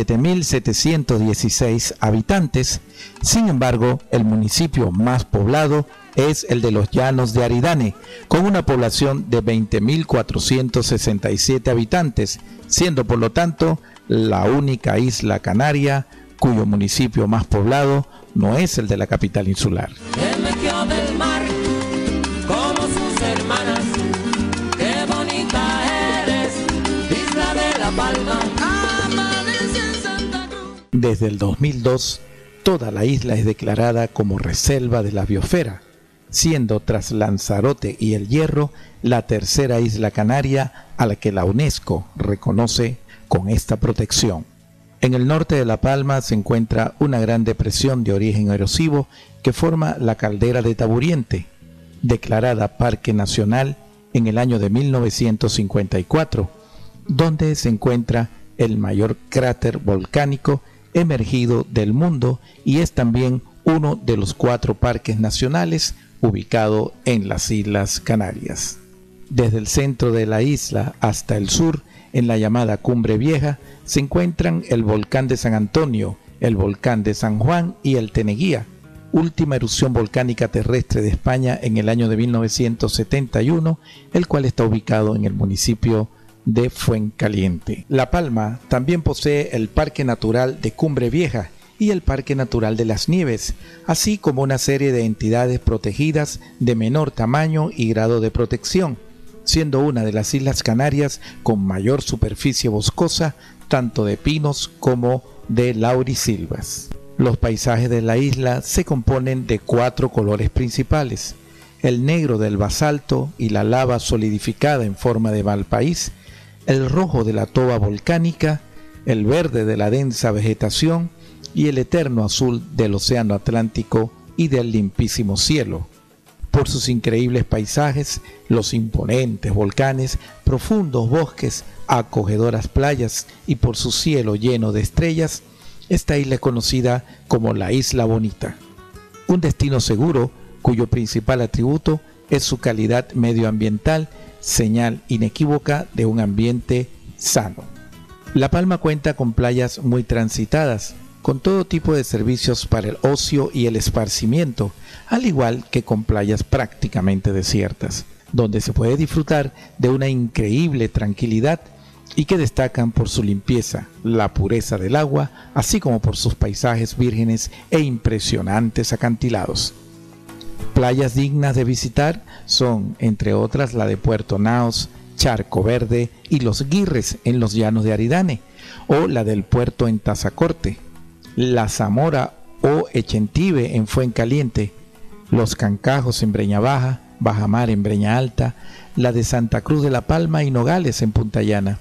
17.716 habitantes. Sin embargo, el municipio más poblado es el de los Llanos de Aridane, con una población de 20.467 habitantes, siendo por lo tanto la única isla canaria cuyo municipio más poblado no es el de la capital insular. El lequio del mar, como sus hermanas, qué bonita eres, isla de La Palma, amanece en Santa Cruz. Desde el 2002, toda la isla es declarada como reserva de la biosfera, siendo tras Lanzarote y El Hierro la tercera isla canaria a la que la UNESCO reconoce con esta protección. En el norte de La Palma se encuentra una gran depresión de origen erosivo que forma la caldera de Taburiente, declarada Parque Nacional en el año de 1954, donde se encuentra el mayor cráter volcánico emergido del mundo y es también uno de los 4 parques nacionales ubicado en las Islas Canarias. Desde el centro de la isla hasta el sur, en la llamada Cumbre Vieja, se encuentran el volcán de San Antonio, el volcán de San Juan y el Teneguía, última erupción volcánica terrestre de España en el año de 1971, el cual está ubicado en el municipio de Fuencaliente. La Palma también posee el Parque Natural de Cumbre Vieja y el Parque Natural de las Nieves, así como una serie de entidades protegidas de menor tamaño y grado de protección, siendo una de las Islas Canarias con mayor superficie boscosa, tanto de pinos como de laurisilvas. Los paisajes de la isla se componen de 4 colores principales: el negro del basalto y la lava solidificada en forma de malpaís, el rojo de la toba volcánica, el verde de la densa vegetación y el eterno azul del océano Atlántico y del limpísimo cielo. Por sus increíbles paisajes, los imponentes volcanes, profundos bosques, acogedoras playas y por su cielo lleno de estrellas, esta isla es conocida como la Isla Bonita, un destino seguro cuyo principal atributo es su calidad medioambiental, señal inequívoca de un ambiente sano. La Palma cuenta con playas muy transitadas, con todo tipo de servicios para el ocio y el esparcimiento, al igual que con playas prácticamente desiertas, donde se puede disfrutar de una increíble tranquilidad y que destacan por su limpieza, la pureza del agua, así como por sus paisajes vírgenes e impresionantes acantilados. Playas dignas de visitar son, entre otras, la de Puerto Naos, Charco Verde y Los Guirres en los llanos de Aridane, o la del puerto en Tazacorte, La Zamora o Echentive en Fuencaliente, Los Cancajos en Breña Baja, Bajamar en Breña Alta, la de Santa Cruz de la Palma y Nogales en Punta Llana.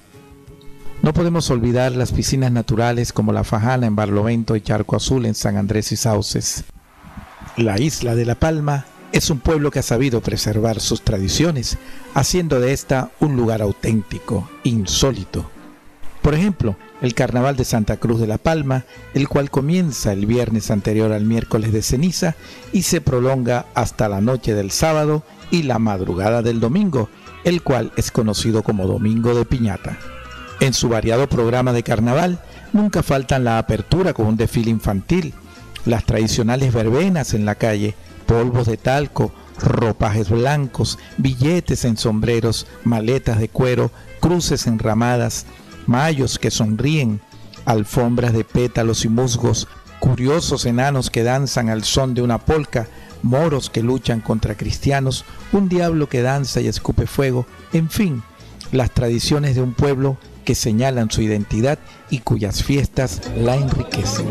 No podemos olvidar las piscinas naturales como La Fajana en Barlovento y Charco Azul en San Andrés y Sauces. La isla de La Palma es un pueblo que ha sabido preservar sus tradiciones, haciendo de esta un lugar auténtico, insólito. Por ejemplo, el Carnaval de Santa Cruz de la Palma, el cual comienza el viernes anterior al miércoles de ceniza y se prolonga hasta la noche del sábado y la madrugada del domingo, el cual es conocido como Domingo de Piñata. En su variado programa de carnaval, nunca faltan la apertura con un desfile infantil, las tradicionales verbenas en la calle, polvos de talco, ropajes blancos, billetes en sombreros, maletas de cuero, cruces enramadas, mayos que sonríen, alfombras de pétalos y musgos, curiosos enanos que danzan al son de una polca, moros que luchan contra cristianos, un diablo que danza y escupe fuego, en fin, las tradiciones de un pueblo que señalan su identidad y cuyas fiestas la enriquecen.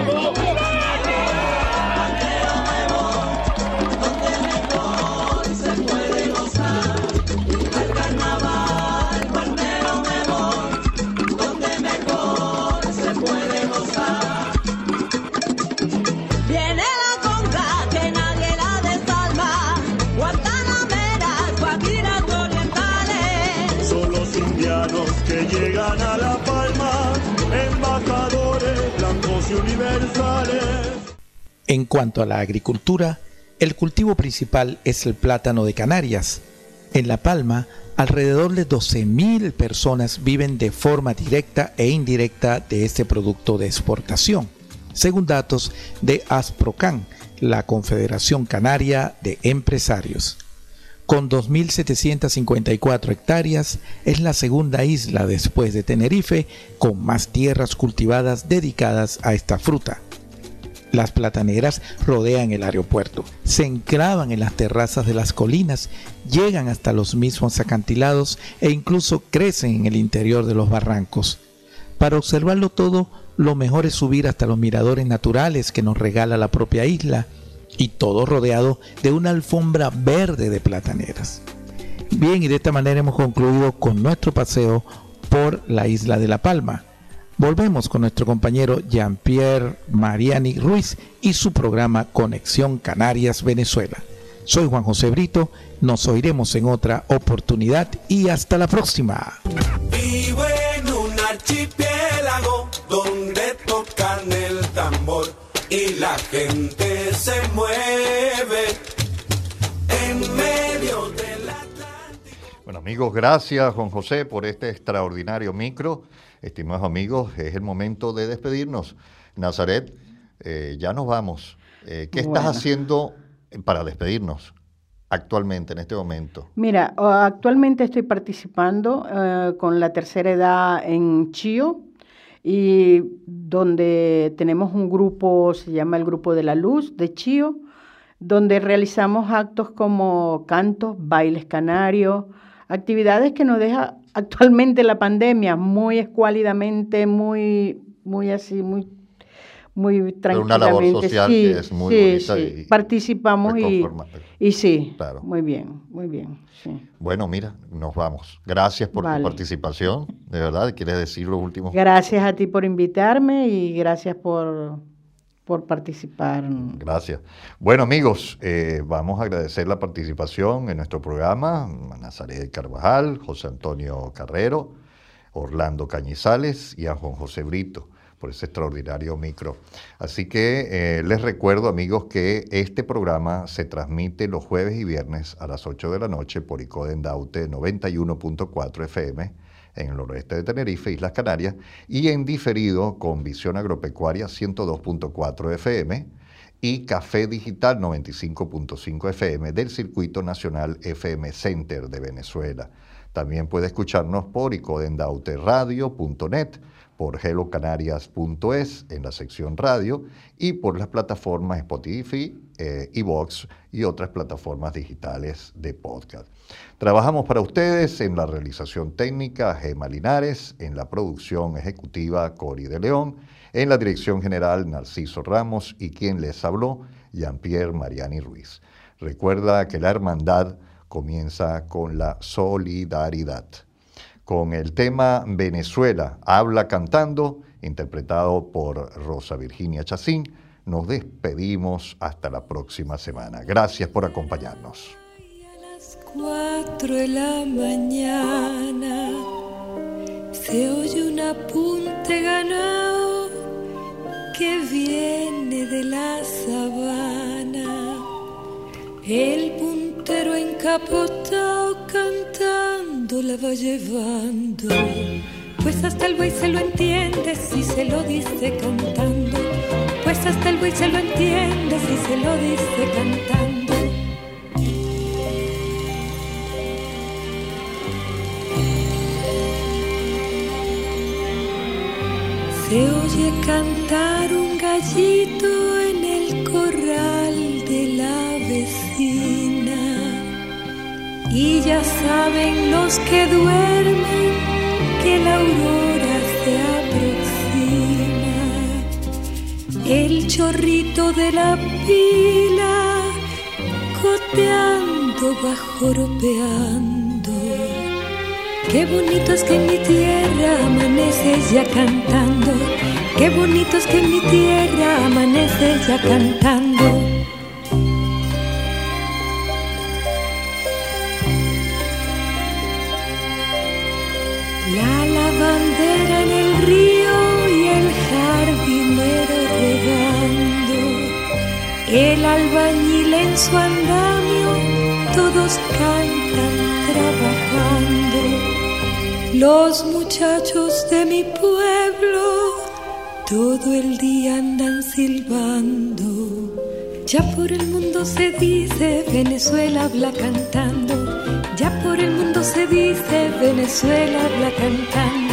Llegan a La Palma, embajadores blancos y universales. En cuanto a la agricultura, el cultivo principal es el plátano de Canarias. En La Palma, alrededor de 12.000 personas viven de forma directa e indirecta de este producto de exportación, según datos de Asprocan, la Confederación Canaria de Empresarios. Con 2.754 hectáreas, es la segunda isla después de Tenerife con más tierras cultivadas dedicadas a esta fruta. Las plataneras rodean el aeropuerto, se enclavan en las terrazas de las colinas, llegan hasta los mismos acantilados e incluso crecen en el interior de los barrancos. Para observarlo todo, lo mejor es subir hasta los miradores naturales que nos regala la propia isla y todo rodeado de una alfombra verde de plataneras. Bien, y de esta manera hemos concluido con nuestro paseo por la isla de La Palma. Volvemos con nuestro compañero Jean-Pierre Mariani Ruiz y su programa Conexión Canarias Venezuela. Soy Juan José Brito, nos oiremos en otra oportunidad y hasta la próxima. Vivo en un archipiélago donde tocan el tambor y la gente se mueve en medio de la... Bueno, amigos, gracias Juan José por este extraordinario micro. Estimados amigos, es el momento de despedirnos. Nazaret, ya nos vamos. ¿Qué estás haciendo para despedirnos actualmente, en este momento? Mira, actualmente estoy participando con la tercera edad en Chío, y donde tenemos un grupo, se llama el Grupo de la Luz de Chío, donde realizamos actos como cantos, bailes canarios, actividades que nos deja actualmente la pandemia, muy escuálidamente, muy así, muy tranquilamente. Una labor social que es muy bonita. Sí. Participamos y sí, claro. Muy bien, sí. Bueno, mira, nos vamos. Gracias por tu participación, de verdad. ¿Quieres decir los últimos? Gracias a ti por invitarme y gracias por participar. Gracias. Bueno, amigos, vamos a agradecer la participación en nuestro programa a Nazaret Carvajal, José Antonio Carrero, Orlando Cañizales y a Juan José Brito por ese extraordinario micro. Así que les recuerdo, amigos, que este programa se transmite los jueves y viernes a las 8 de la noche por Icoden Daute 91.4 FM en el noroeste de Tenerife, Islas Canarias, y en diferido con Visión Agropecuaria 102.4 FM y Café Digital 95.5 FM del Circuito Nacional FM Center de Venezuela. También puede escucharnos por icodendauteradio.net, por hellocanarias.es en la sección radio y por las plataformas Spotify, iVoox y otras plataformas digitales de podcast. Trabajamos para ustedes en la realización técnica Gema Linares, en la producción ejecutiva Cori de León, en la dirección general Narciso Ramos y quien les habló, Jean-Pierre Mariani Ruiz. Recuerda que la hermandad comienza con la solidaridad. Con el tema Venezuela habla cantando, interpretado por Rosa Virginia Chacín, nos despedimos hasta la próxima semana. Gracias por acompañarnos. 4 de la mañana se oye un apunte ganado que viene de la sabana. El puntero encapotado cantando la va llevando, pues hasta el buey se lo entiende si se lo dice cantando, pues hasta el buey se lo entiende si se lo dice cantando. Se oye cantar un gallito en el corral de la vecina, y ya saben los que duermen que la aurora se aproxima. El chorrito de la pila goteando va joropeando. Qué bonito es que en mi tierra amanece ya cantando. Qué bonito es que en mi tierra amanece ya cantando. La lavandera en el río y el jardinero regando, el albañil en su andamio, todos cantan trabajando. Los muchachos de mi pueblo todo el día andan silbando. Ya por el mundo se dice Venezuela habla cantando. Ya por el mundo se dice Venezuela habla cantando.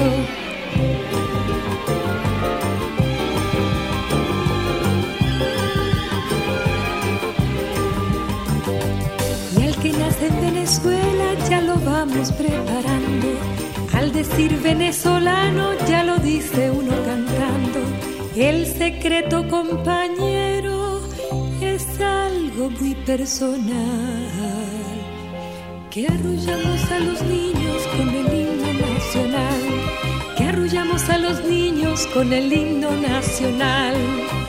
Y al que nace en Venezuela ya lo vamos preparando. Al decir venezolano ya lo dice uno cantando. El secreto, compañero, es es algo muy personal, que arrullamos a los niños con el himno nacional, que arrullamos a los niños con el himno nacional.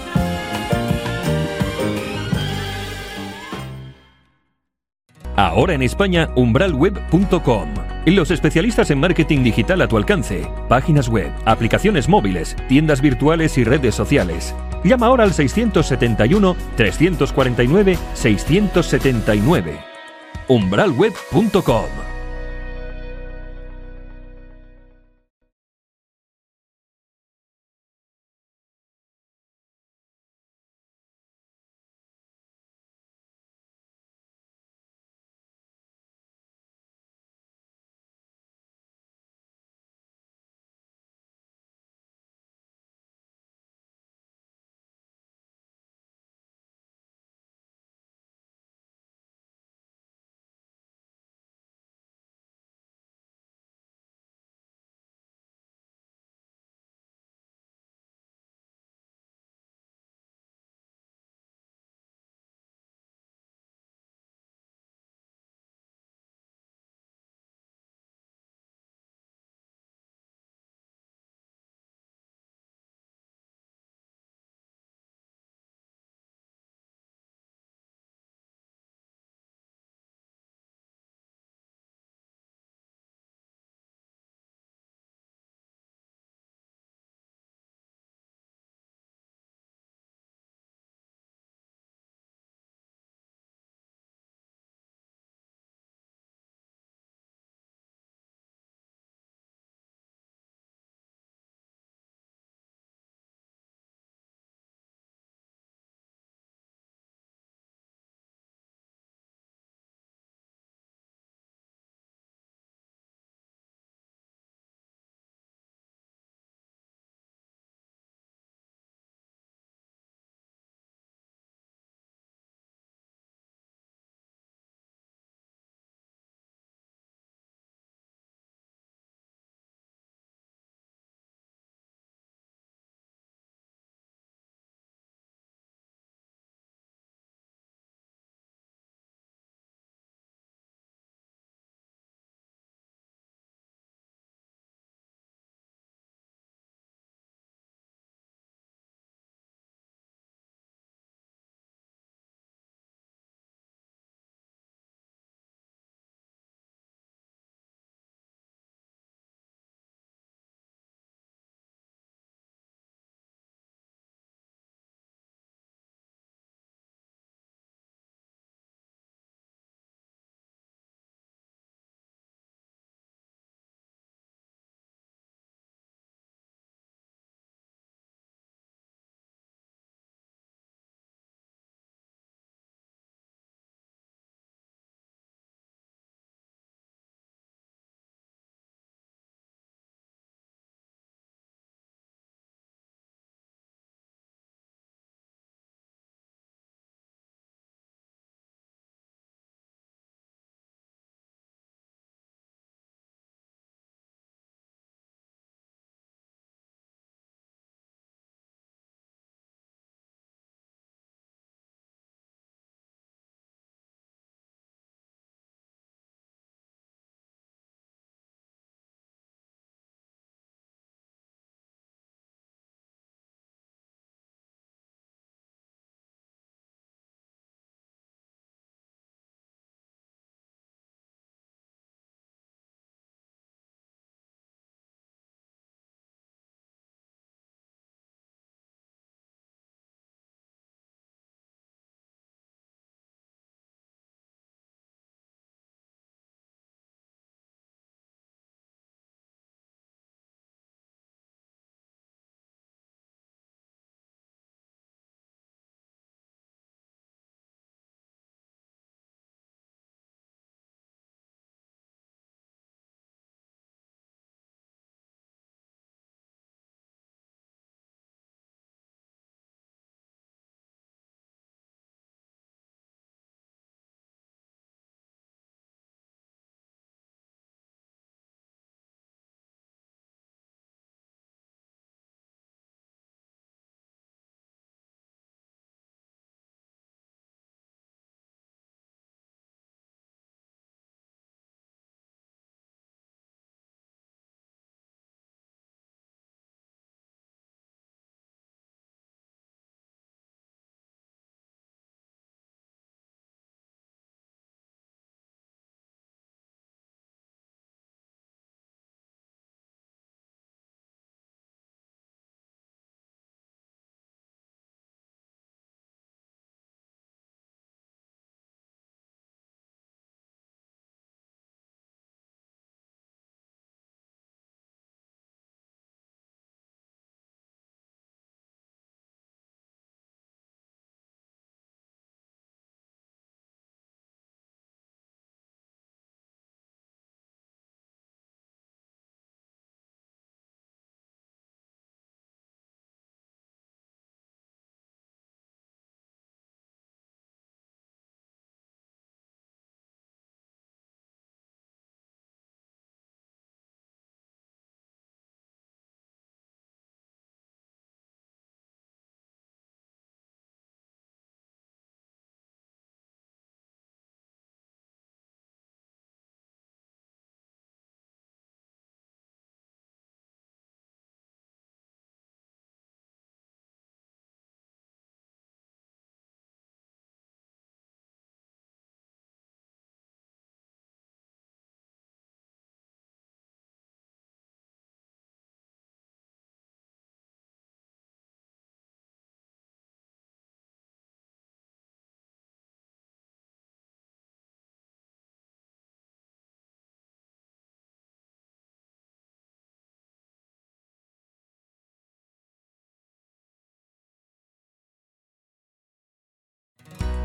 Ahora en España, umbralweb.com. Los especialistas en marketing digital a tu alcance. Páginas web, aplicaciones móviles, tiendas virtuales y redes sociales. Llama ahora al 679-349-679. umbralweb.com.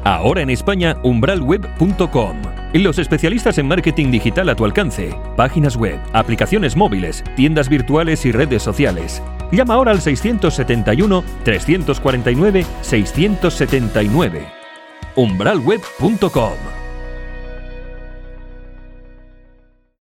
Ahora en España, umbralweb.com. Los especialistas en marketing digital a tu alcance. Páginas web, aplicaciones móviles, tiendas virtuales y redes sociales. Llama ahora al 671-349-679. umbralweb.com.